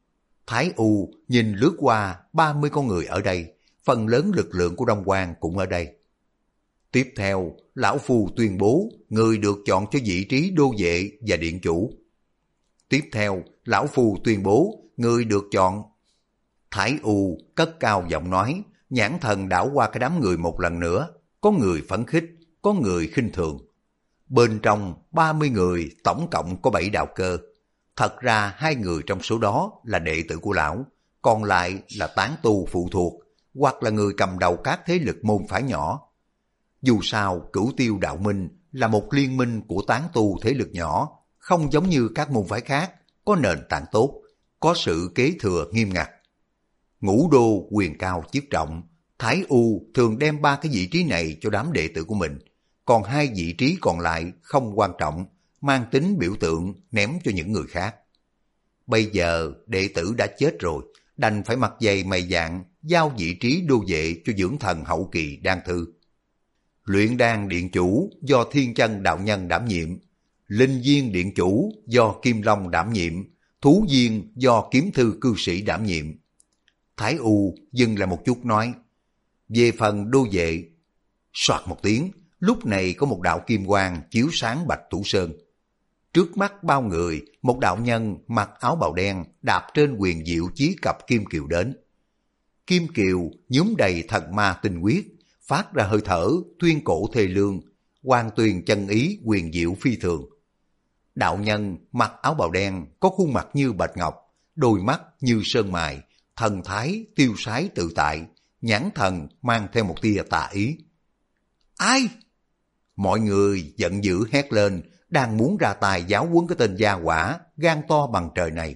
Thái U nhìn lướt qua 30 con người ở đây, phần lớn lực lượng của Đông Quan cũng ở đây. Tiếp theo, lão phu tuyên bố người được chọn cho vị trí đô vệ và điện chủ. Tiếp theo, lão phu tuyên bố người được chọn. Thái U cất cao giọng nói, nhãn thần đảo qua cái đám người một lần nữa, có người phấn khích, có người khinh thường. Bên trong 30 người tổng cộng có 7 đạo cơ. Thật ra 2 người trong số đó là đệ tử của lão, còn lại là tán tu phụ thuộc, hoặc là người cầm đầu các thế lực môn phái nhỏ. Dù sao, Cửu Tiêu Đạo Minh là một liên minh của tán tu thế lực nhỏ, không giống như các môn phái khác, có nền tảng tốt, có sự kế thừa nghiêm ngặt. Ngũ đô quyền cao chức trọng, Thái U thường đem 3 cái vị trí này cho đám đệ tử của mình, còn 2 vị trí còn lại không quan trọng, mang tính biểu tượng ném cho những người khác. Bây giờ đệ tử đã chết rồi, đành phải mặt dày mày dạn giao vị trí đô vệ cho dưỡng thần hậu kỳ Đan Thư. Luyện đan điện chủ do Thiên Chân đạo nhân đảm nhiệm, linh viên điện chủ do Kim Long đảm nhiệm, thú viên do Kiếm Thư cư sĩ đảm nhiệm. Thái U dừng lại một chút nói, về phần đô vệ, Soạt một tiếng, lúc này có một đạo kim quang chiếu sáng Bạch Thủ Sơn. Trước mắt bao người, một đạo nhân mặc áo bào đen đạp trên huyền diệu chí cặp kim kiều đến. Kim kiều nhúm đầy thần ma tinh huyết, phát ra hơi thở tuyên cổ thê lương, hoàn tuyền chân ý huyền diệu phi thường. Đạo nhân mặc áo bào đen có khuôn mặt như bạch ngọc, đôi mắt như sơn mài, thần thái tiêu sái tự tại, nhãn thần mang theo một tia tà ý. Ai? Mọi người giận dữ hét lên, đang muốn ra tay giáo huấn cái tên gia hỏa gan to bằng trời này.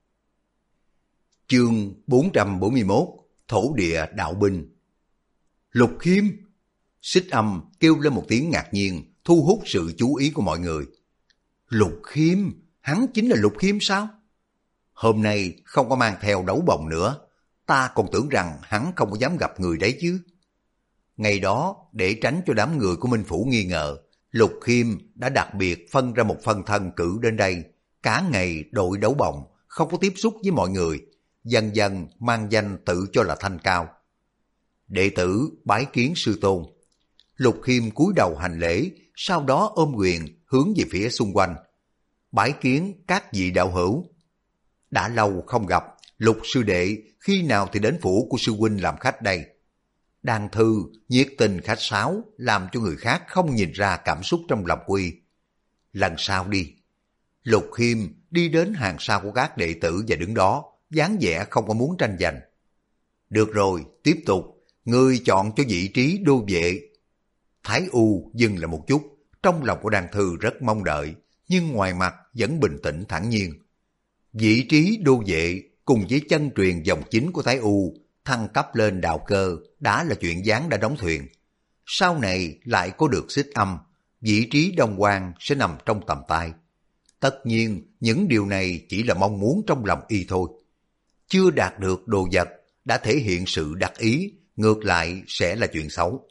Chương 441 Thổ địa đạo binh. Lục Khiêm! Xích Âm kêu lên một tiếng ngạc nhiên, thu hút sự chú ý của mọi người. Lục Khiêm? Hắn chính là Lục Khiêm sao? Hôm nay không có mang theo đấu bồng nữa, ta còn tưởng rằng hắn không có dám gặp người đấy chứ. Ngày đó, để tránh cho đám người của Minh Phủ nghi ngờ, Lục Khiêm đã đặc biệt phân ra một phân thân cử đến đây, cả ngày đội đấu bồng, không có tiếp xúc với mọi người, dần dần mang danh tự cho là Thanh Cao. Đệ tử bái kiến sư tôn. Lục Khiêm cúi đầu hành lễ, sau đó ôm quyền hướng về phía xung quanh. Bái kiến các vị đạo hữu. Đã lâu không gặp, Lục sư đệ khi nào thì đến phủ của sư huynh làm khách đây? Đan Thư nhiệt tình khách sáo, làm cho người khác không nhìn ra cảm xúc trong lòng quy. Lần sau đi. Lục Khiêm đi đến hàng sau của các đệ tử và đứng đó, dáng vẻ không có muốn tranh giành. Được rồi, tiếp tục, ngươi chọn cho vị trí đô vệ. Thái U dừng lại một chút, trong lòng của Đan Thư rất mong đợi, nhưng ngoài mặt vẫn bình tĩnh thản nhiên. Vị trí đô vệ cùng với chân truyền dòng chính của Thái U thăng cấp lên đạo cơ đã là chuyện ván đã đóng thuyền. Sau này lại có được Xích Âm, vị trí Đông Quang sẽ nằm trong tầm tay. Tất nhiên những điều này chỉ là mong muốn trong lòng y thôi. Chưa đạt được đồ vật đã thể hiện sự đắc ý, ngược lại sẽ là chuyện xấu.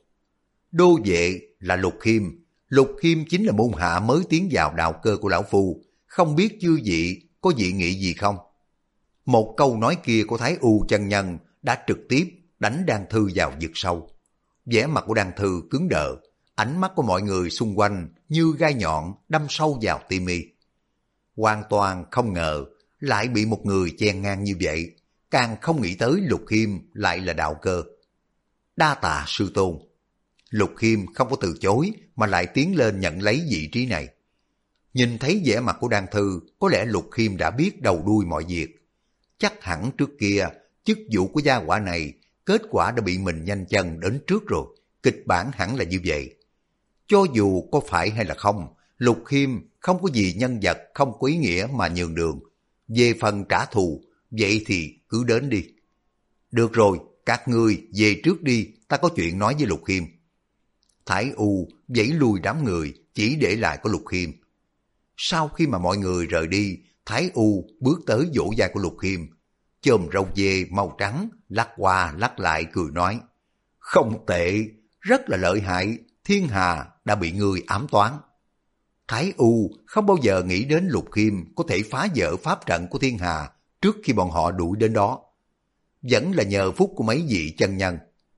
Đô vệ là Lục Khiêm. Lục Khiêm chính là môn hạ mới tiến vào đạo cơ của lão phu, không biết chư vị có dị nghị gì không? Một câu nói kia của Thái U chân nhân đã trực tiếp đánh Đan Thư vào vực sâu. Vẻ mặt của Đan Thư cứng đờ, ánh mắt của mọi người xung quanh như gai nhọn đâm sâu vào tim y. Hoàn toàn không ngờ lại bị một người chen ngang như vậy, càng không nghĩ tới Lục Khiêm lại là đạo cơ. Đa tạ sư tôn. Lục Khiêm không có từ chối mà lại tiến lên nhận lấy vị trí này. Nhìn thấy vẻ mặt của Đan Thư, có lẽ Lục Khiêm đã biết đầu đuôi mọi việc. Chắc hẳn trước kia, chức vụ của gia hỏa này, kết quả đã bị mình nhanh chân đến trước rồi. Kịch bản hẳn là như vậy. Cho dù có phải hay là không, Lục Khiêm không có gì nhân vật không có ý nghĩa mà nhường đường. Về phần trả thù, vậy thì cứ đến đi. Được rồi, các ngươi về trước đi, ta có chuyện nói với Lục Khiêm. Thái U vẫy lui đám người, chỉ để lại có Lục Khiêm. Sau khi mà mọi người rời đi, Thái U bước tới vỗ vai của Lục Khiêm, chòm râu dê màu trắng, lắc qua lắc lại cười nói. Không tệ, rất là lợi hại, thiên hà đã bị ngươi ám toán. Thái U không bao giờ nghĩ đến Lục Khiêm có thể phá vỡ pháp trận của thiên hà trước khi bọn họ đuổi đến đó. Vẫn là nhờ phúc của mấy vị chân nhân.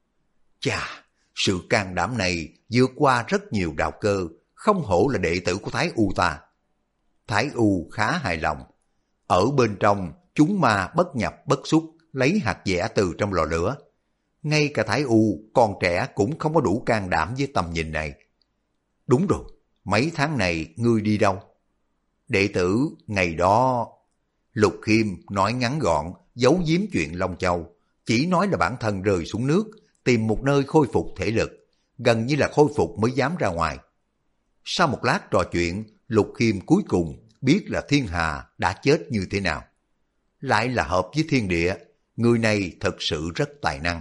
Chà, sự can đảm này vượt qua rất nhiều đạo cơ, không hổ là đệ tử của Thái U ta. Thái U khá hài lòng. Ở bên trong, chúng ma bất nhập bất xúc, lấy hạt dẻ từ trong lò lửa. Ngay cả Thái U còn trẻ cũng không có đủ can đảm với tầm nhìn này. Đúng rồi, mấy tháng này ngươi đi đâu? Đệ tử ngày đó... Lục Khiêm nói ngắn gọn, giấu giếm chuyện Long Châu, chỉ nói là bản thân rơi xuống nước, tìm một nơi khôi phục thể lực, gần như là khôi phục mới dám ra ngoài. Sau một lát trò chuyện, Lục Khiêm cuối cùng biết là thiên hà đã chết như thế nào. Lại là hợp với thiên địa, người này thật sự rất tài năng.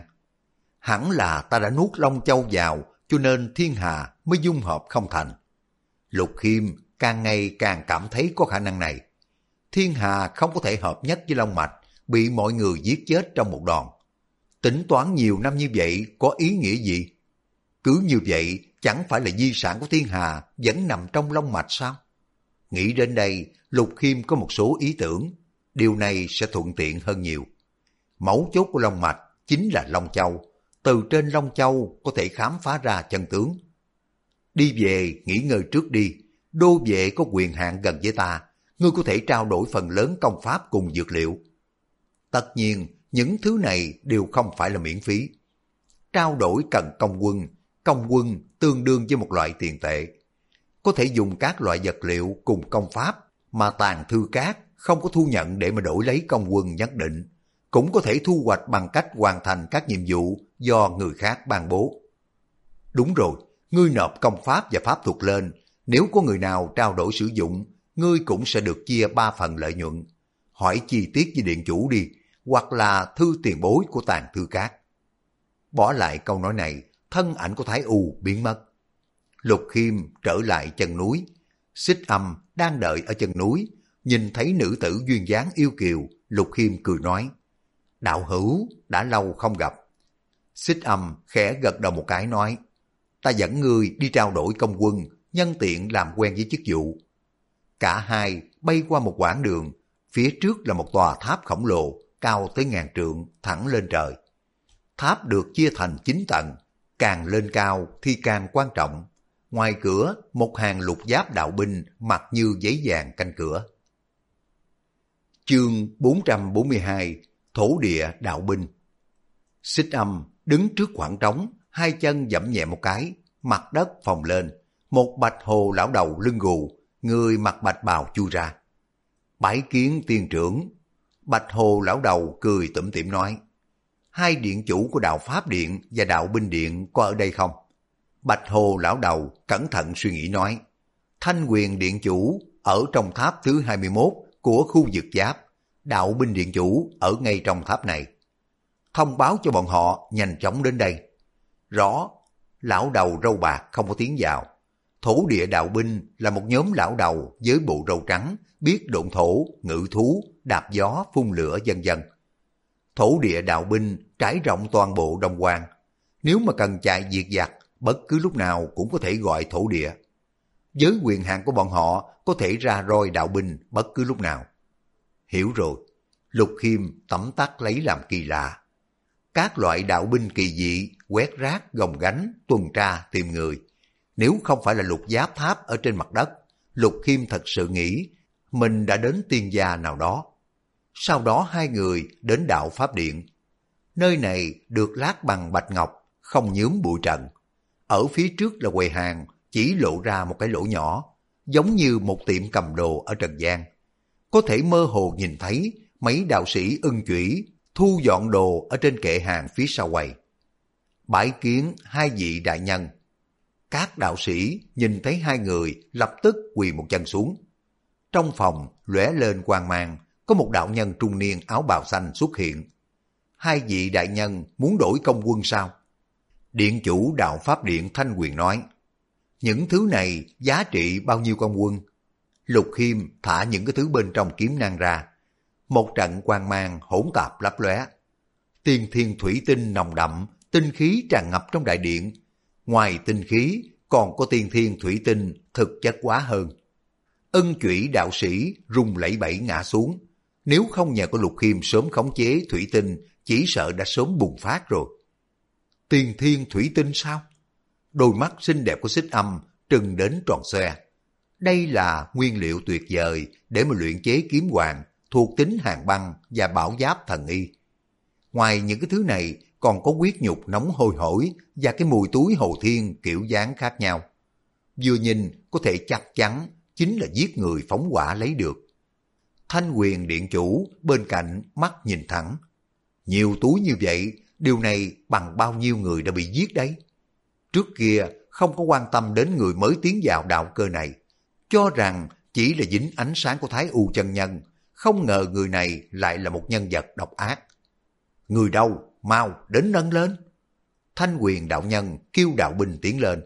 Hẳn là ta đã nuốt Long Châu vào, cho nên thiên hà mới dung hợp không thành. Lục Khiêm càng ngày càng cảm thấy có khả năng này. Thiên hà không có thể hợp nhất với Long Mạch, bị mọi người giết chết trong một đòn. Tính toán nhiều năm như vậy có ý nghĩa gì? Cứ như vậy chẳng phải là di sản của thiên hà vẫn nằm trong Long Mạch sao? Nghĩ đến đây, Lục Khiêm có một số ý tưởng. Điều này sẽ thuận tiện hơn nhiều. Mấu chốt của Long Mạch chính là Long Châu. Từ trên Long Châu có thể khám phá ra chân tướng. Đi về nghỉ ngơi trước đi, đô vệ có quyền hạn gần với ta, ngươi có thể trao đổi phần lớn công pháp cùng dược liệu. Tất nhiên, những thứ này đều không phải là miễn phí. Trao đổi cần công quân tương đương với một loại tiền tệ. Có thể dùng các loại vật liệu cùng công pháp mà Tàng Thư Các không có thu nhận để mà đổi lấy công quân nhất định. Cũng có thể thu hoạch bằng cách hoàn thành các nhiệm vụ do người khác ban bố. Đúng rồi, ngươi nộp công pháp và pháp thuật lên, nếu có người nào trao đổi sử dụng, ngươi cũng sẽ được chia 3 phần lợi nhuận. Hỏi chi tiết với điện chủ đi, hoặc là thư tiền bối của Tàng Thư Các. Bỏ lại câu nói này, thân ảnh của Thái U biến mất. Lục Khiêm trở lại chân núi. Xích Âm đang đợi ở chân núi, nhìn thấy nữ tử duyên dáng yêu kiều, Lục Khiêm cười nói, đạo hữu, đã lâu không gặp. Xích Âm khẽ gật đầu một cái nói, ta dẫn ngươi đi trao đổi công quân, nhân tiện làm quen với chức vụ. Cả hai bay qua một quãng đường, phía trước là một tòa tháp khổng lồ, cao tới 1000 trượng, thẳng lên trời. Tháp được chia thành 9 tầng, càng lên cao thì càng quan trọng. Ngoài cửa, một hàng lục giáp đạo binh mặc như giấy vàng canh cửa. Chương 442, Thổ địa đạo binh. Xích Âm đứng trước khoảng trống, hai chân giẫm nhẹ một cái, mặt đất phồng lên, một bạch hồ lão đầu lưng gù, người mặc bạch bào chui ra. Bái kiến tiên trưởng. Bạch hồ lão đầu cười tủm tỉm nói, hai điện chủ của đạo Pháp Điện và đạo Binh Điện có ở đây không? Bạch hồ lão đầu cẩn thận suy nghĩ nói, Thanh Quyền điện chủ ở trong tháp thứ 21 của khu vực giáp, đạo Binh Điện chủ ở ngay trong tháp này. Thông báo cho bọn họ nhanh chóng đến đây. Rõ. Lão đầu râu bạc không có tiếng vào. Thổ địa đạo binh là một nhóm lão đầu với bộ râu trắng, biết độn thổ, ngự thú, đạp gió, phun lửa vân vân. Thổ địa đạo binh trải rộng toàn bộ Đông Hoang. Nếu mà cần chạy diệt giặc, bất cứ lúc nào cũng có thể gọi thổ địa. Với quyền hạn của bọn họ có thể ra roi đạo binh bất cứ lúc nào. Hiểu rồi. Lục Khiêm tấm tắc lấy làm kỳ lạ. Các loại đạo binh kỳ dị, quét rác, gồng gánh, tuần tra, tìm người. Nếu không phải là lục giáp tháp ở trên mặt đất, Lục Khiêm thật sự nghĩ mình đã đến tiên gia nào đó. Sau đó hai người đến đạo Pháp Điện. Nơi này được lát bằng bạch ngọc, không nhuốm bụi trần. Ở phía trước là quầy hàng, chỉ lộ ra một cái lỗ nhỏ, giống như một tiệm cầm đồ ở trần gian. Có thể mơ hồ nhìn thấy mấy đạo sĩ ưng chủy thu dọn đồ ở trên kệ hàng phía sau quầy. Bái kiến hai vị đại nhân. Các đạo sĩ nhìn thấy hai người lập tức quỳ một chân xuống. Trong phòng lóe lên quang mang, có một đạo nhân trung niên áo bào xanh xuất hiện. Hai vị đại nhân muốn đổi công quân sao? Điện chủ đạo Pháp Điện Thanh Quyền nói, những thứ này giá trị bao nhiêu công quân? Lục Khiêm thả những cái thứ bên trong kiếm nang ra. Một trận quang mang hỗn tạp lấp lóe. Tiên thiên thủy tinh nồng đậm, tinh khí tràn ngập trong đại điện. Ngoài tinh khí còn có tiên thiên thủy tinh thực chất quá hơn. Ân chủy đạo sĩ rung lẩy bẩy ngã xuống. Nếu không nhờ có Lục Khiêm sớm khống chế thủy tinh, chỉ sợ đã sớm bùng phát rồi. Tiên thiên thủy tinh sao? Đôi mắt xinh đẹp của Xích Âm trừng đến tròn xoe. Đây là nguyên liệu tuyệt vời để mà luyện chế kiếm hoàng, thuộc tính hàn băng và bảo giáp thần y. Ngoài những cái thứ này còn có huyết nhục nóng hôi hổi và cái mùi túi hồ thiên kiểu dáng khác nhau. Vừa nhìn có thể chắc chắn chính là giết người phóng hỏa lấy được. Thanh Quyền điện chủ bên cạnh mắt nhìn thẳng. Nhiều túi như vậy, điều này bằng bao nhiêu người đã bị giết đấy? Trước kia không có quan tâm đến người mới tiến vào đạo cơ này, cho rằng chỉ là dính ánh sáng của Thái U chân nhân, không ngờ người này lại là một nhân vật độc ác. Người đâu, mau đến nâng lên. Thanh Quyền đạo nhân kêu đạo binh tiến lên.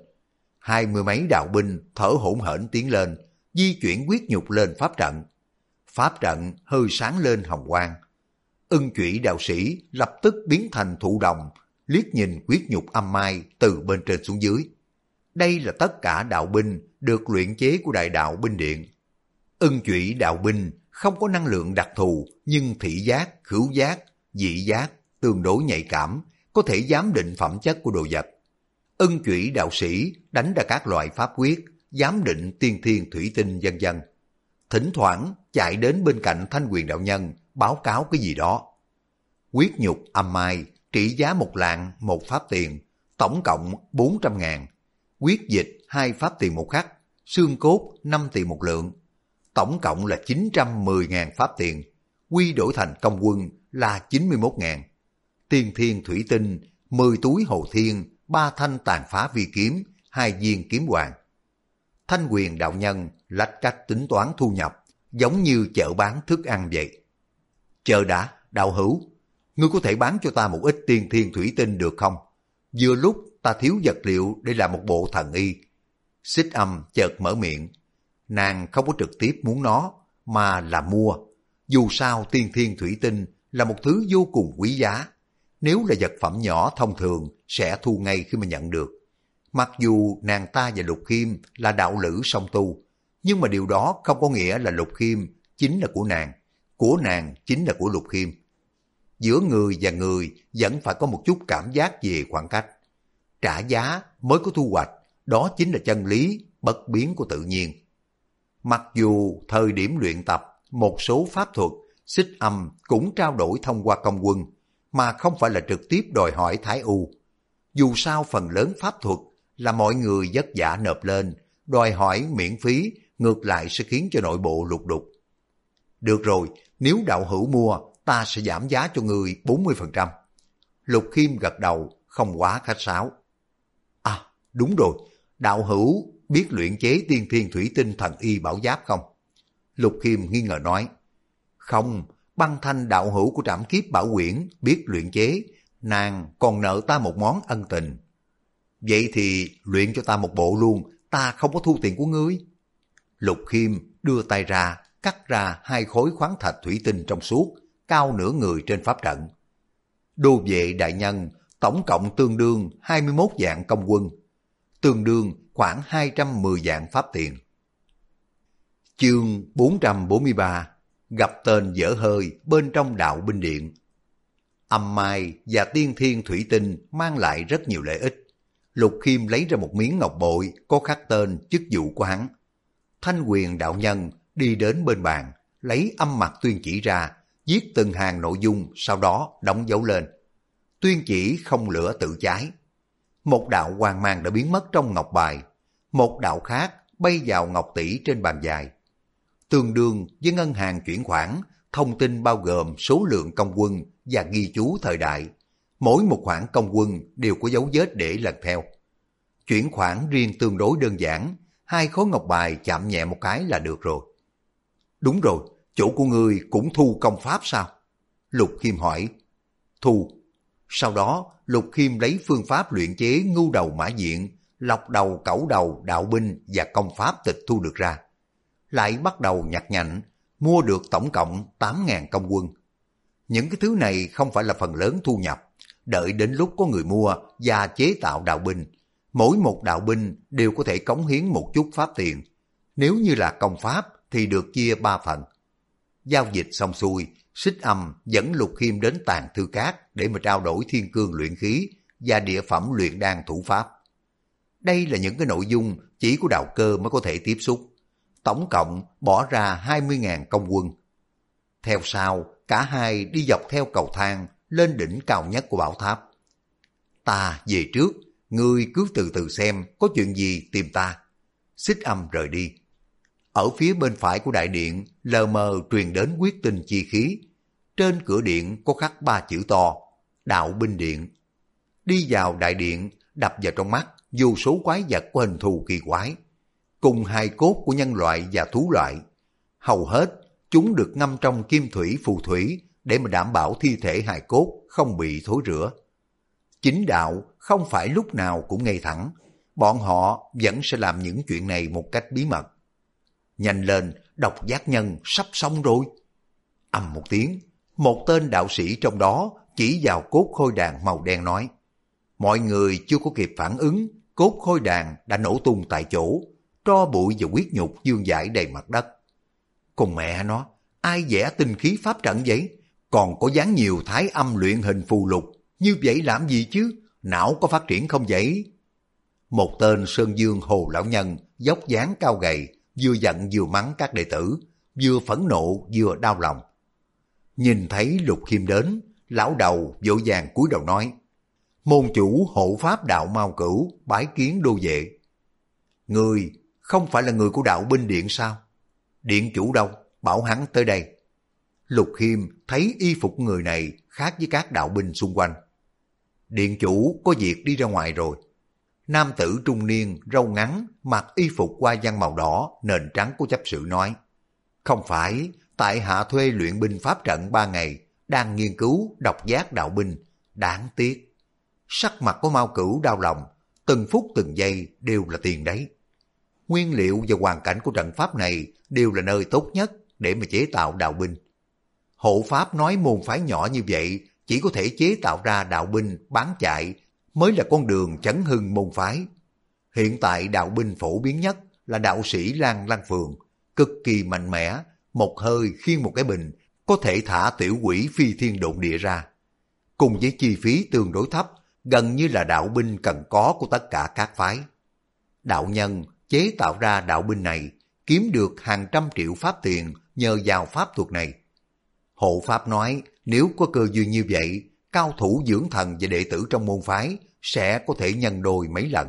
20 mấy đạo binh thở hổn hển tiến lên, di chuyển huyết nhục lên pháp trận. Pháp trận hơi sáng lên hồng quang. Ưng chủy đạo sĩ lập tức biến thành thụ đồng, liếc nhìn huyết nhục âm mai từ bên trên xuống dưới. Đây là tất cả đạo binh được luyện chế của đại đạo binh điện. Ưng chủy đạo binh không có năng lượng đặc thù, nhưng thị giác, khứu giác, vị giác tương đối nhạy cảm, có thể giám định phẩm chất của đồ vật. Ân chủy đạo sĩ đánh ra các loại pháp quyết, giám định tiên thiên thủy tinh vân vân. Thỉnh thoảng chạy đến bên cạnh Thanh Quyền đạo nhân báo cáo cái gì đó. Huyết nhục âm mai trị giá 1 lạng 1 pháp tiền, tổng cộng 400.000. Huyết dịch 2 pháp tiền một khắc, xương cốt 5 tiền một lượng, tổng cộng là 910.000 pháp tiền. Quy đổi thành công quân là 91.000. Tiên thiên thủy tinh 10 túi hồ thiên, 3 thanh tàn phá vi kiếm, 2 viên kiếm hoàng. Thanh Quyền đạo nhân lách cách tính toán thu nhập, giống như chợ bán thức ăn vậy. Chờ đã, đạo hữu, ngươi có thể bán cho ta một ít tiên thiên thủy tinh được không? Vừa lúc ta thiếu vật liệu để làm một bộ thần y. Xích Âm chợt mở miệng. Nàng không có trực tiếp muốn nó, mà là mua. Dù sao tiên thiên thủy tinh là một thứ vô cùng quý giá. Nếu là vật phẩm nhỏ thông thường sẽ thu ngay khi mà nhận được. Mặc dù nàng ta và Lục Khiêm là đạo lữ song tu, nhưng mà điều đó không có nghĩa là Lục Khiêm chính là của nàng chính là của Lục Khiêm. Giữa người và người vẫn phải có một chút cảm giác về khoảng cách. Trả giá mới có thu hoạch, đó chính là chân lý bất biến của tự nhiên. Mặc dù thời điểm luyện tập một số pháp thuật, Xích Âm cũng trao đổi thông qua công quân, mà không phải là trực tiếp đòi hỏi Thái U. Dù sao phần lớn pháp thuật là mọi người vất vả nộp lên, đòi hỏi miễn phí ngược lại sẽ khiến cho nội bộ lục đục. Được rồi, nếu đạo hữu mua, ta sẽ giảm giá cho người 40%. Lục Khiêm gật đầu, không quá khách sáo. À, đúng rồi, đạo hữu biết luyện chế tiên thiên thủy tinh thần y bảo giáp không? Lục Khiêm nghi ngờ nói. Không, Băng Thanh đạo hữu của Trảm Kiếp Bảo Quyển biết luyện chế, nàng còn nợ ta một món ân tình. Vậy thì luyện cho ta một bộ luôn, ta không có thu tiền của ngươi. Lục Khiêm đưa tay ra, cắt ra 2 khối khoáng thạch thủy tinh trong suốt, cao nửa người trên pháp trận. Đô vệ đại nhân, tổng cộng tương đương 21 vạn công quân, tương đương khoảng 210 vạn pháp tiền. Chương 443, gặp tên dở hơi bên trong đạo binh điện. Âm mai và tiên thiên thủy tinh mang lại rất nhiều lợi ích. Lục Khiêm lấy ra một miếng ngọc bội có khắc tên chức vụ của hắn. Thanh Quyền đạo nhân đi đến bên bàn, lấy âm mạch tuyên chỉ ra, viết từng hàng nội dung, sau đó đóng dấu lên. Tuyên chỉ không lửa tự cháy. Một đạo quang mang đã biến mất trong ngọc bài, một đạo khác bay vào ngọc tỷ trên bàn dài. Tương đương với ngân hàng chuyển khoản, thông tin bao gồm số lượng công quân và ghi chú thời đại. Mỗi một khoản công quân đều có dấu vết để lần theo. Chuyển khoản riêng tương đối đơn giản, 2 khối ngọc bài chạm nhẹ một cái là được rồi. Đúng rồi, chỗ của ngươi cũng thu công pháp sao? Lục Khiêm hỏi. Thu. Sau đó, Lục Khiêm lấy phương pháp luyện chế ngưu đầu mã diện, lọc đầu cẩu đầu đạo binh và công pháp tịch thu được ra. Lại bắt đầu nhặt nhạnh, mua được tổng cộng 8.000 công quân. Những cái thứ này không phải là phần lớn thu nhập. Đợi đến lúc có người mua và chế tạo đạo binh, mỗi một đạo binh đều có thể cống hiến một chút pháp tiền. Nếu như là công pháp thì được chia 3 phần. Giao dịch xong xuôi, Xích Âm dẫn Lục Khiêm đến Tàn Thư Cát để mà trao đổi thiên cương luyện khí và địa phẩm luyện đan thủ pháp. Đây là những cái nội dung chỉ của đạo cơ mới có thể tiếp xúc. Tổng cộng bỏ ra 20.000 công quân. Theo sau, cả hai đi dọc theo cầu thang lên đỉnh cao nhất của bảo tháp. Ta về trước, ngươi cứ từ từ xem có chuyện gì tìm ta. Xích Âm rời đi. Ở phía bên phải của đại điện, lờ mờ truyền đến quyết tinh chi khí. Trên cửa điện có khắc 3 chữ to, đạo binh điện. Đi vào đại điện, đập vào trong mắt vô số quái vật có hình thù kỳ quái, cùng hài cốt của nhân loại và thú loại. Hầu hết, chúng được ngâm trong kim thủy phù thủy để mà đảm bảo thi thể hài cốt không bị thối rữa. Chính đạo không phải lúc nào cũng ngay thẳng, bọn họ vẫn sẽ làm những chuyện này một cách bí mật. Nhanh lên, độc giác nhân sắp xong rồi. Ầm một tiếng, một tên đạo sĩ trong đó chỉ vào cốt khôi đàn màu đen nói. Mọi người chưa có kịp phản ứng, cốt khôi đàn đã nổ tung tại chỗ, tro bụi và huyết nhục vương vãi đầy mặt đất. Con mẹ nó, ai vẽ tinh khí pháp trận vậy? Còn có dán nhiều thái âm luyện hình phù lục, như vậy làm gì chứ, não có phát triển không vậy? Một tên Sơn Dương Hồ lão nhân, dốc dáng cao gầy, vừa giận vừa mắng các đệ tử, vừa phẫn nộ vừa đau lòng. Nhìn thấy Lục Khiêm đến, lão đầu vội vàng cúi đầu nói: môn chủ hộ pháp đạo Mao Cửu bái kiến đô vệ. Người không phải là người của đạo binh điện sao? Điện chủ đâu, bảo hắn tới đây. Lục Khiêm thấy y phục người này khác với các đạo binh xung quanh. Điện chủ có việc đi ra ngoài rồi. Nam tử trung niên, râu ngắn, mặc y phục hoa văn màu đỏ, nền trắng của chấp sự nói: không phải, tại hạ thuê luyện binh pháp trận 3 ngày, đang nghiên cứu độc giác đạo binh, đáng tiếc. Sắc mặt của Mao Cửu đau lòng, từng phút từng giây đều là tiền đấy. Nguyên liệu và hoàn cảnh của trận pháp này đều là nơi tốt nhất để mà chế tạo đạo binh. Hộ pháp nói môn phái nhỏ như vậy chỉ có thể chế tạo ra đạo binh bán chạy mới là con đường chấn hưng môn phái. Hiện tại đạo binh phổ biến nhất là đạo sĩ Lan Lăng Phường, cực kỳ mạnh mẽ, một hơi khiêng một cái bình, có thể thả tiểu quỷ phi thiên độn địa ra. Cùng với chi phí tương đối thấp, gần như là đạo binh cần có của tất cả các phái. Đạo nhân chế tạo ra đạo binh này kiếm được hàng trăm triệu pháp tiền nhờ vào pháp thuật này. Hộ pháp nói nếu có cơ duyên như vậy, cao thủ dưỡng thần và đệ tử trong môn phái sẽ có thể nhân đôi mấy lần.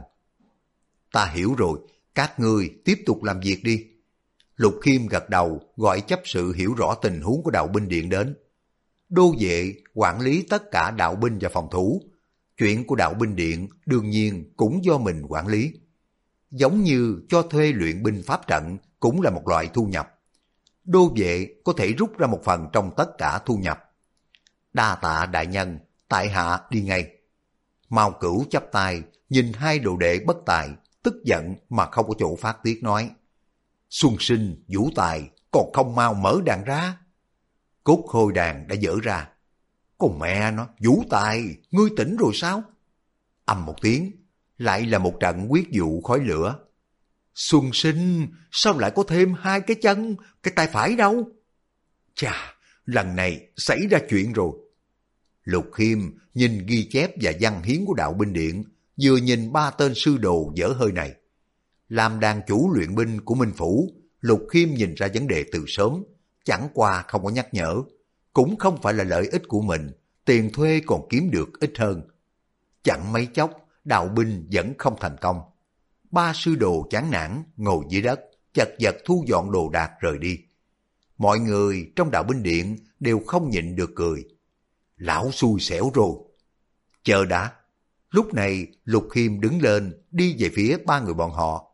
Ta hiểu rồi, các ngươi tiếp tục làm việc đi. Lục Khiêm gật đầu gọi chấp sự hiểu rõ tình huống của đạo binh điện đến. Đô vệ quản lý tất cả đạo binh và phòng thủ. Chuyện của đạo binh điện đương nhiên cũng do mình quản lý. Giống như cho thuê luyện binh pháp trận cũng là một loại thu nhập. Đô vệ có thể rút ra một phần trong tất cả thu nhập. Đa tạ đại nhân, tại hạ đi ngay. Mao Cửu chắp tay nhìn hai đồ đệ bất tài, tức giận mà không có chỗ phát tiết nói: Xuân Sinh, Vũ Tài, còn không mau mở đàn ra. Cốt khôi đàn đã dở ra. Con mẹ nó, Vũ Tài, ngươi tỉnh rồi sao? Ầm một tiếng, lại là một trận quyết dụ khói lửa. Xuân Sinh, sao lại có thêm 2 cái chân, cái tay phải đâu? Chà, lần này xảy ra chuyện rồi. Lục Khiêm nhìn ghi chép và văn hiến của đạo binh điện, vừa nhìn 3 tên sư đồ dở hơi này. Làm đàn chủ luyện binh của Minh Phủ, Lục Khiêm nhìn ra vấn đề từ sớm, chẳng qua không có nhắc nhở. Cũng không phải là lợi ích của mình, tiền thuê còn kiếm được ít hơn. Chẳng mấy chốc, đạo binh vẫn không thành công. 3 sư đồ chán nản ngồi dưới đất, chật vật thu dọn đồ đạc rời đi. Mọi người trong đạo binh điện đều không nhịn được cười. Lão xui xẻo rồi. Chờ đã. Lúc này Lục Khiêm đứng lên đi về phía 3 người bọn họ.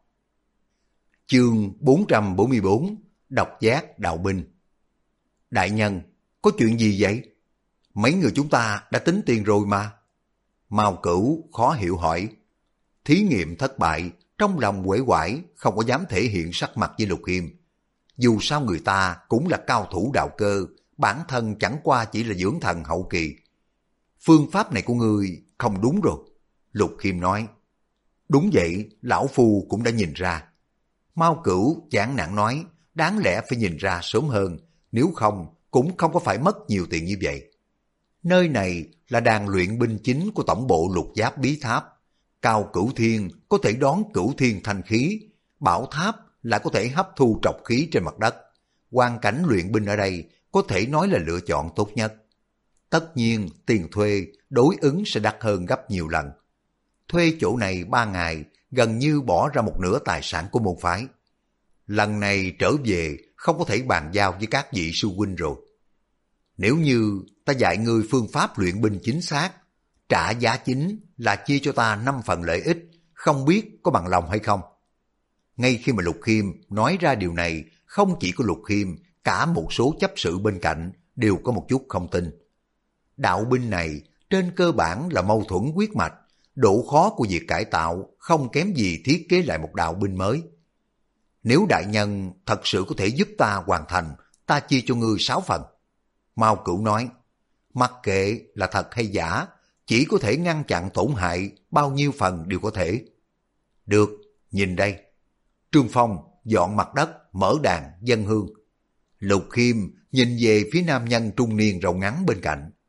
Chương 444 Độc giác đạo binh. Đại nhân, có chuyện gì vậy? Mấy người chúng ta đã tính tiền rồi mà. Mao Cửu khó hiểu hỏi. Thí nghiệm thất bại, trong lòng uể oải, không có dám thể hiện sắc mặt với Lục Khiêm. Dù sao người ta cũng là cao thủ đạo cơ, bản thân chẳng qua chỉ là dưỡng thần hậu kỳ. Phương pháp này của ngươi không đúng rồi. Lục Khiêm nói. Đúng vậy, lão phu cũng đã nhìn ra. Mao Cửu chán nản nói, đáng lẽ phải nhìn ra sớm hơn, nếu không cũng không có phải mất nhiều tiền như vậy. Nơi này là đàn luyện binh chính của tổng bộ Lục Giáp Bí Tháp. Cao Cửu Thiên có thể đón Cửu Thiên thanh khí, Bảo Tháp lại có thể hấp thu trọc khí trên mặt đất. Hoàn cảnh luyện binh ở đây có thể nói là lựa chọn tốt nhất. Tất nhiên tiền thuê đối ứng sẽ đắt hơn gấp nhiều lần. Thuê chỗ này 3 ngày gần như bỏ ra một nửa tài sản của môn phái. Lần này trở về không có thể bàn giao với các vị sư huynh rồi. Nếu như ta dạy ngươi phương pháp luyện binh chính xác, trả giá chính là chia cho ta 5 phần lợi ích, không biết có bằng lòng hay không? Ngay khi mà Lục Khiêm nói ra điều này, không chỉ có Lục Khiêm, cả một số chấp sự bên cạnh đều có một chút không tin. Đạo binh này trên cơ bản là mâu thuẫn huyết mạch, độ khó của việc cải tạo không kém gì thiết kế lại một đạo binh mới. Nếu đại nhân thật sự có thể giúp ta hoàn thành, ta chia cho ngươi 6 phần. Mao Cửu nói, mặc kệ là thật hay giả, chỉ có thể ngăn chặn tổn hại, bao nhiêu phần đều có thể. Được, nhìn đây. Trương Phong dọn mặt đất, mở đàn, dâng hương. Lục Khiêm nhìn về phía nam nhân trung niên râu ngắn bên cạnh.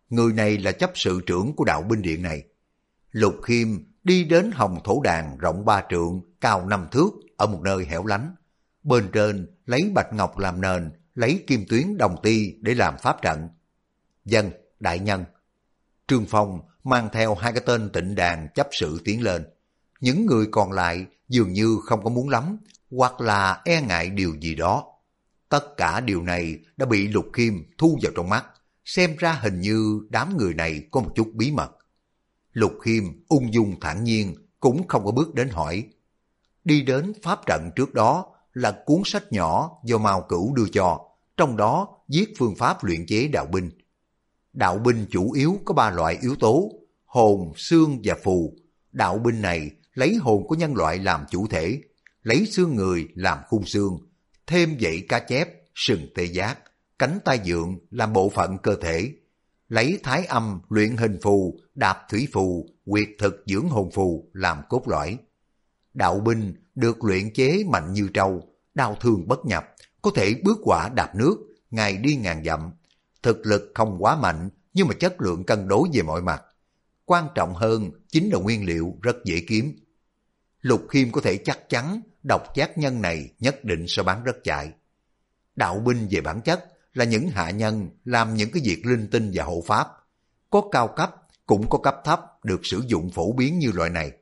người này là chấp sự trưởng của đạo binh điện này. Lục Khiêm đi đến hồng thổ đàn rộng 3 trượng, cao 5 thước ở một nơi hẻo lánh. Bên trên lấy bạch ngọc làm nền, lấy kim tuyến đồng ti để làm pháp trận. Dân, đại nhân. Trương Phong mang theo 2 cái tên tịnh đàn chấp sự tiến lên. Những người còn lại dường như không có muốn lắm, hoặc là e ngại điều gì đó. Tất cả điều này đã bị Lục Khiêm thu vào trong mắt, xem ra hình như đám người này có một chút bí mật. Lục Khiêm ung dung thản nhiên, cũng không có bước đến hỏi. Đi đến pháp trận trước đó là cuốn sách nhỏ do Mao Cửu đưa cho, trong đó viết phương pháp luyện chế đạo binh. Đạo binh chủ yếu có 3 loại yếu tố: hồn, xương và phù. Đạo binh này lấy hồn của nhân loại làm chủ thể, lấy xương người làm khung xương, thêm dãy cá chép, sừng tê giác, cánh tay dượng làm bộ phận cơ thể, lấy thái âm luyện hình phù, đạp thủy phù, quyệt thực dưỡng hồn phù làm cốt lõi. Đạo binh được luyện chế mạnh như trâu, đao thương bất nhập, có thể bước quả đạp nước, ngày đi ngàn dặm. Thực lực không quá mạnh, nhưng mà chất lượng cân đối về mọi mặt. Quan trọng hơn chính là nguyên liệu rất dễ kiếm. Lục Khiêm có thể chắc chắn độc giác nhân này nhất định sẽ bán rất chạy. Đạo binh về bản chất là những hạ nhân làm những cái việc linh tinh và hộ pháp. Có cao cấp, cũng có cấp thấp được sử dụng phổ biến như loại này.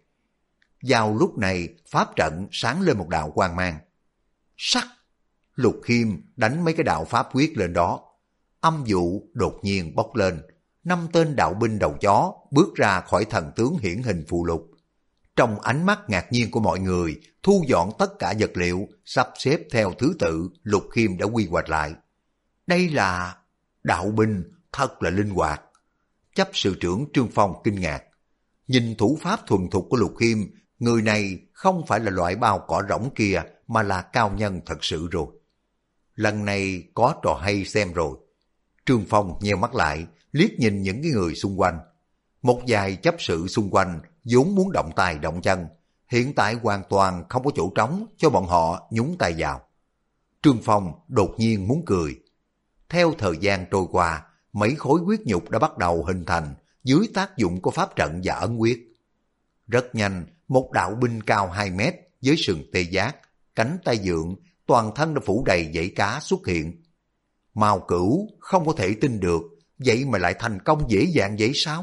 Vào lúc này, pháp trận sáng lên một đạo quang mang. Sắc! Lục Khiêm đánh mấy cái đạo pháp quyết lên đó. Âm vụ đột nhiên bốc lên. 5 tên đạo binh đầu chó bước ra khỏi thần tướng hiển hình phù lục. Trong ánh mắt ngạc nhiên của mọi người, thu dọn tất cả vật liệu, sắp xếp theo thứ tự Lục Khiêm đã quy hoạch lại. Đây là đạo binh, thật là linh hoạt. Chấp sự trưởng Trương Phong kinh ngạc. Nhìn thủ pháp thuần thục của Lục Khiêm, người này không phải là loại bao cỏ rỗng kia, mà là cao nhân thật sự rồi. Lần này có trò hay xem rồi. Trương Phong nheo mắt lại, liếc nhìn những cái người xung quanh. Một vài chấp sự xung quanh vốn muốn động tay động chân, hiện tại hoàn toàn không có chỗ trống cho bọn họ nhúng tay vào. Trương Phong đột nhiên muốn cười. Theo thời gian trôi qua, mấy khối huyết nhục đã bắt đầu hình thành dưới tác dụng của pháp trận và ấn quyết. Rất nhanh, một đạo binh cao 2 mét với sừng tê giác, cánh tay dượng, toàn thân đã phủ đầy dãy cá xuất hiện. Mao Cửu không có thể tin được, vậy mà lại thành công dễ dàng vậy sao?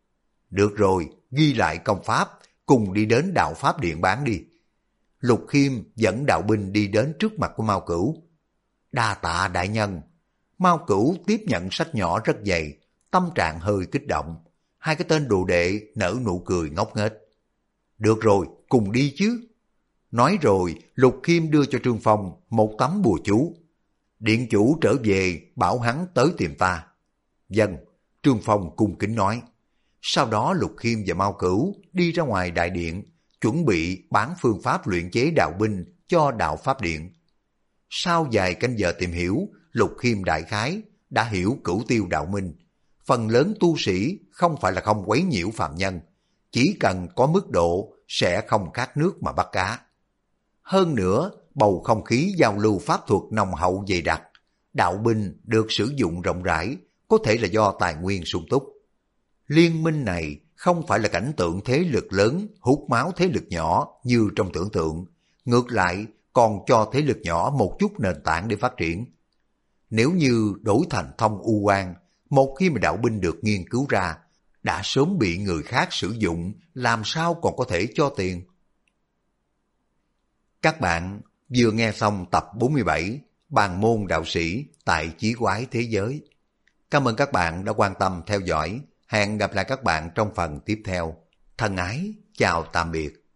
Được rồi, ghi lại công pháp, cùng đi đến đạo pháp điện bán đi. Lục Khiêm dẫn đạo binh đi đến trước mặt của Mao Cửu. Đa tạ đại nhân. Mao Cửu tiếp nhận sách nhỏ rất dày, tâm trạng hơi kích động. 2 cái tên đồ đệ nở nụ cười ngốc nghếch. Được rồi, cùng đi chứ. Nói rồi, Lục Khiêm đưa cho Trương Phong một tấm bùa chú. Điện chủ trở về, bảo hắn tới tìm ta. Vâng, Trương Phong cung kính nói. Sau đó Lục Khiêm và Mao Cửu đi ra ngoài đại điện, chuẩn bị bán phương pháp luyện chế đạo binh cho đạo pháp điện. Sau vài canh giờ tìm hiểu, Lục Khiêm đại khái đã hiểu cửu tiêu đạo minh. Phần lớn tu sĩ không phải là không quấy nhiễu phàm nhân, chỉ cần có mức độ sẽ không khát nước mà bắt cá. Hơn nữa, bầu không khí giao lưu pháp thuật nồng hậu dày đặc, đạo binh được sử dụng rộng rãi, có thể là do tài nguyên sung túc. Liên minh này không phải là cảnh tượng thế lực lớn hút máu thế lực nhỏ như trong tưởng tượng, ngược lại còn cho thế lực nhỏ một chút nền tảng để phát triển. Nếu như đổi thành thông u quan, một khi mà đạo binh được nghiên cứu ra, đã sớm bị người khác sử dụng, làm sao còn có thể cho tiền. Các bạn vừa nghe xong tập 47 Bàn môn đạo sĩ tại Chí Quái Thế Giới. Cảm ơn các bạn đã quan tâm theo dõi. Hẹn gặp lại các bạn trong phần tiếp theo. Thân ái, chào tạm biệt.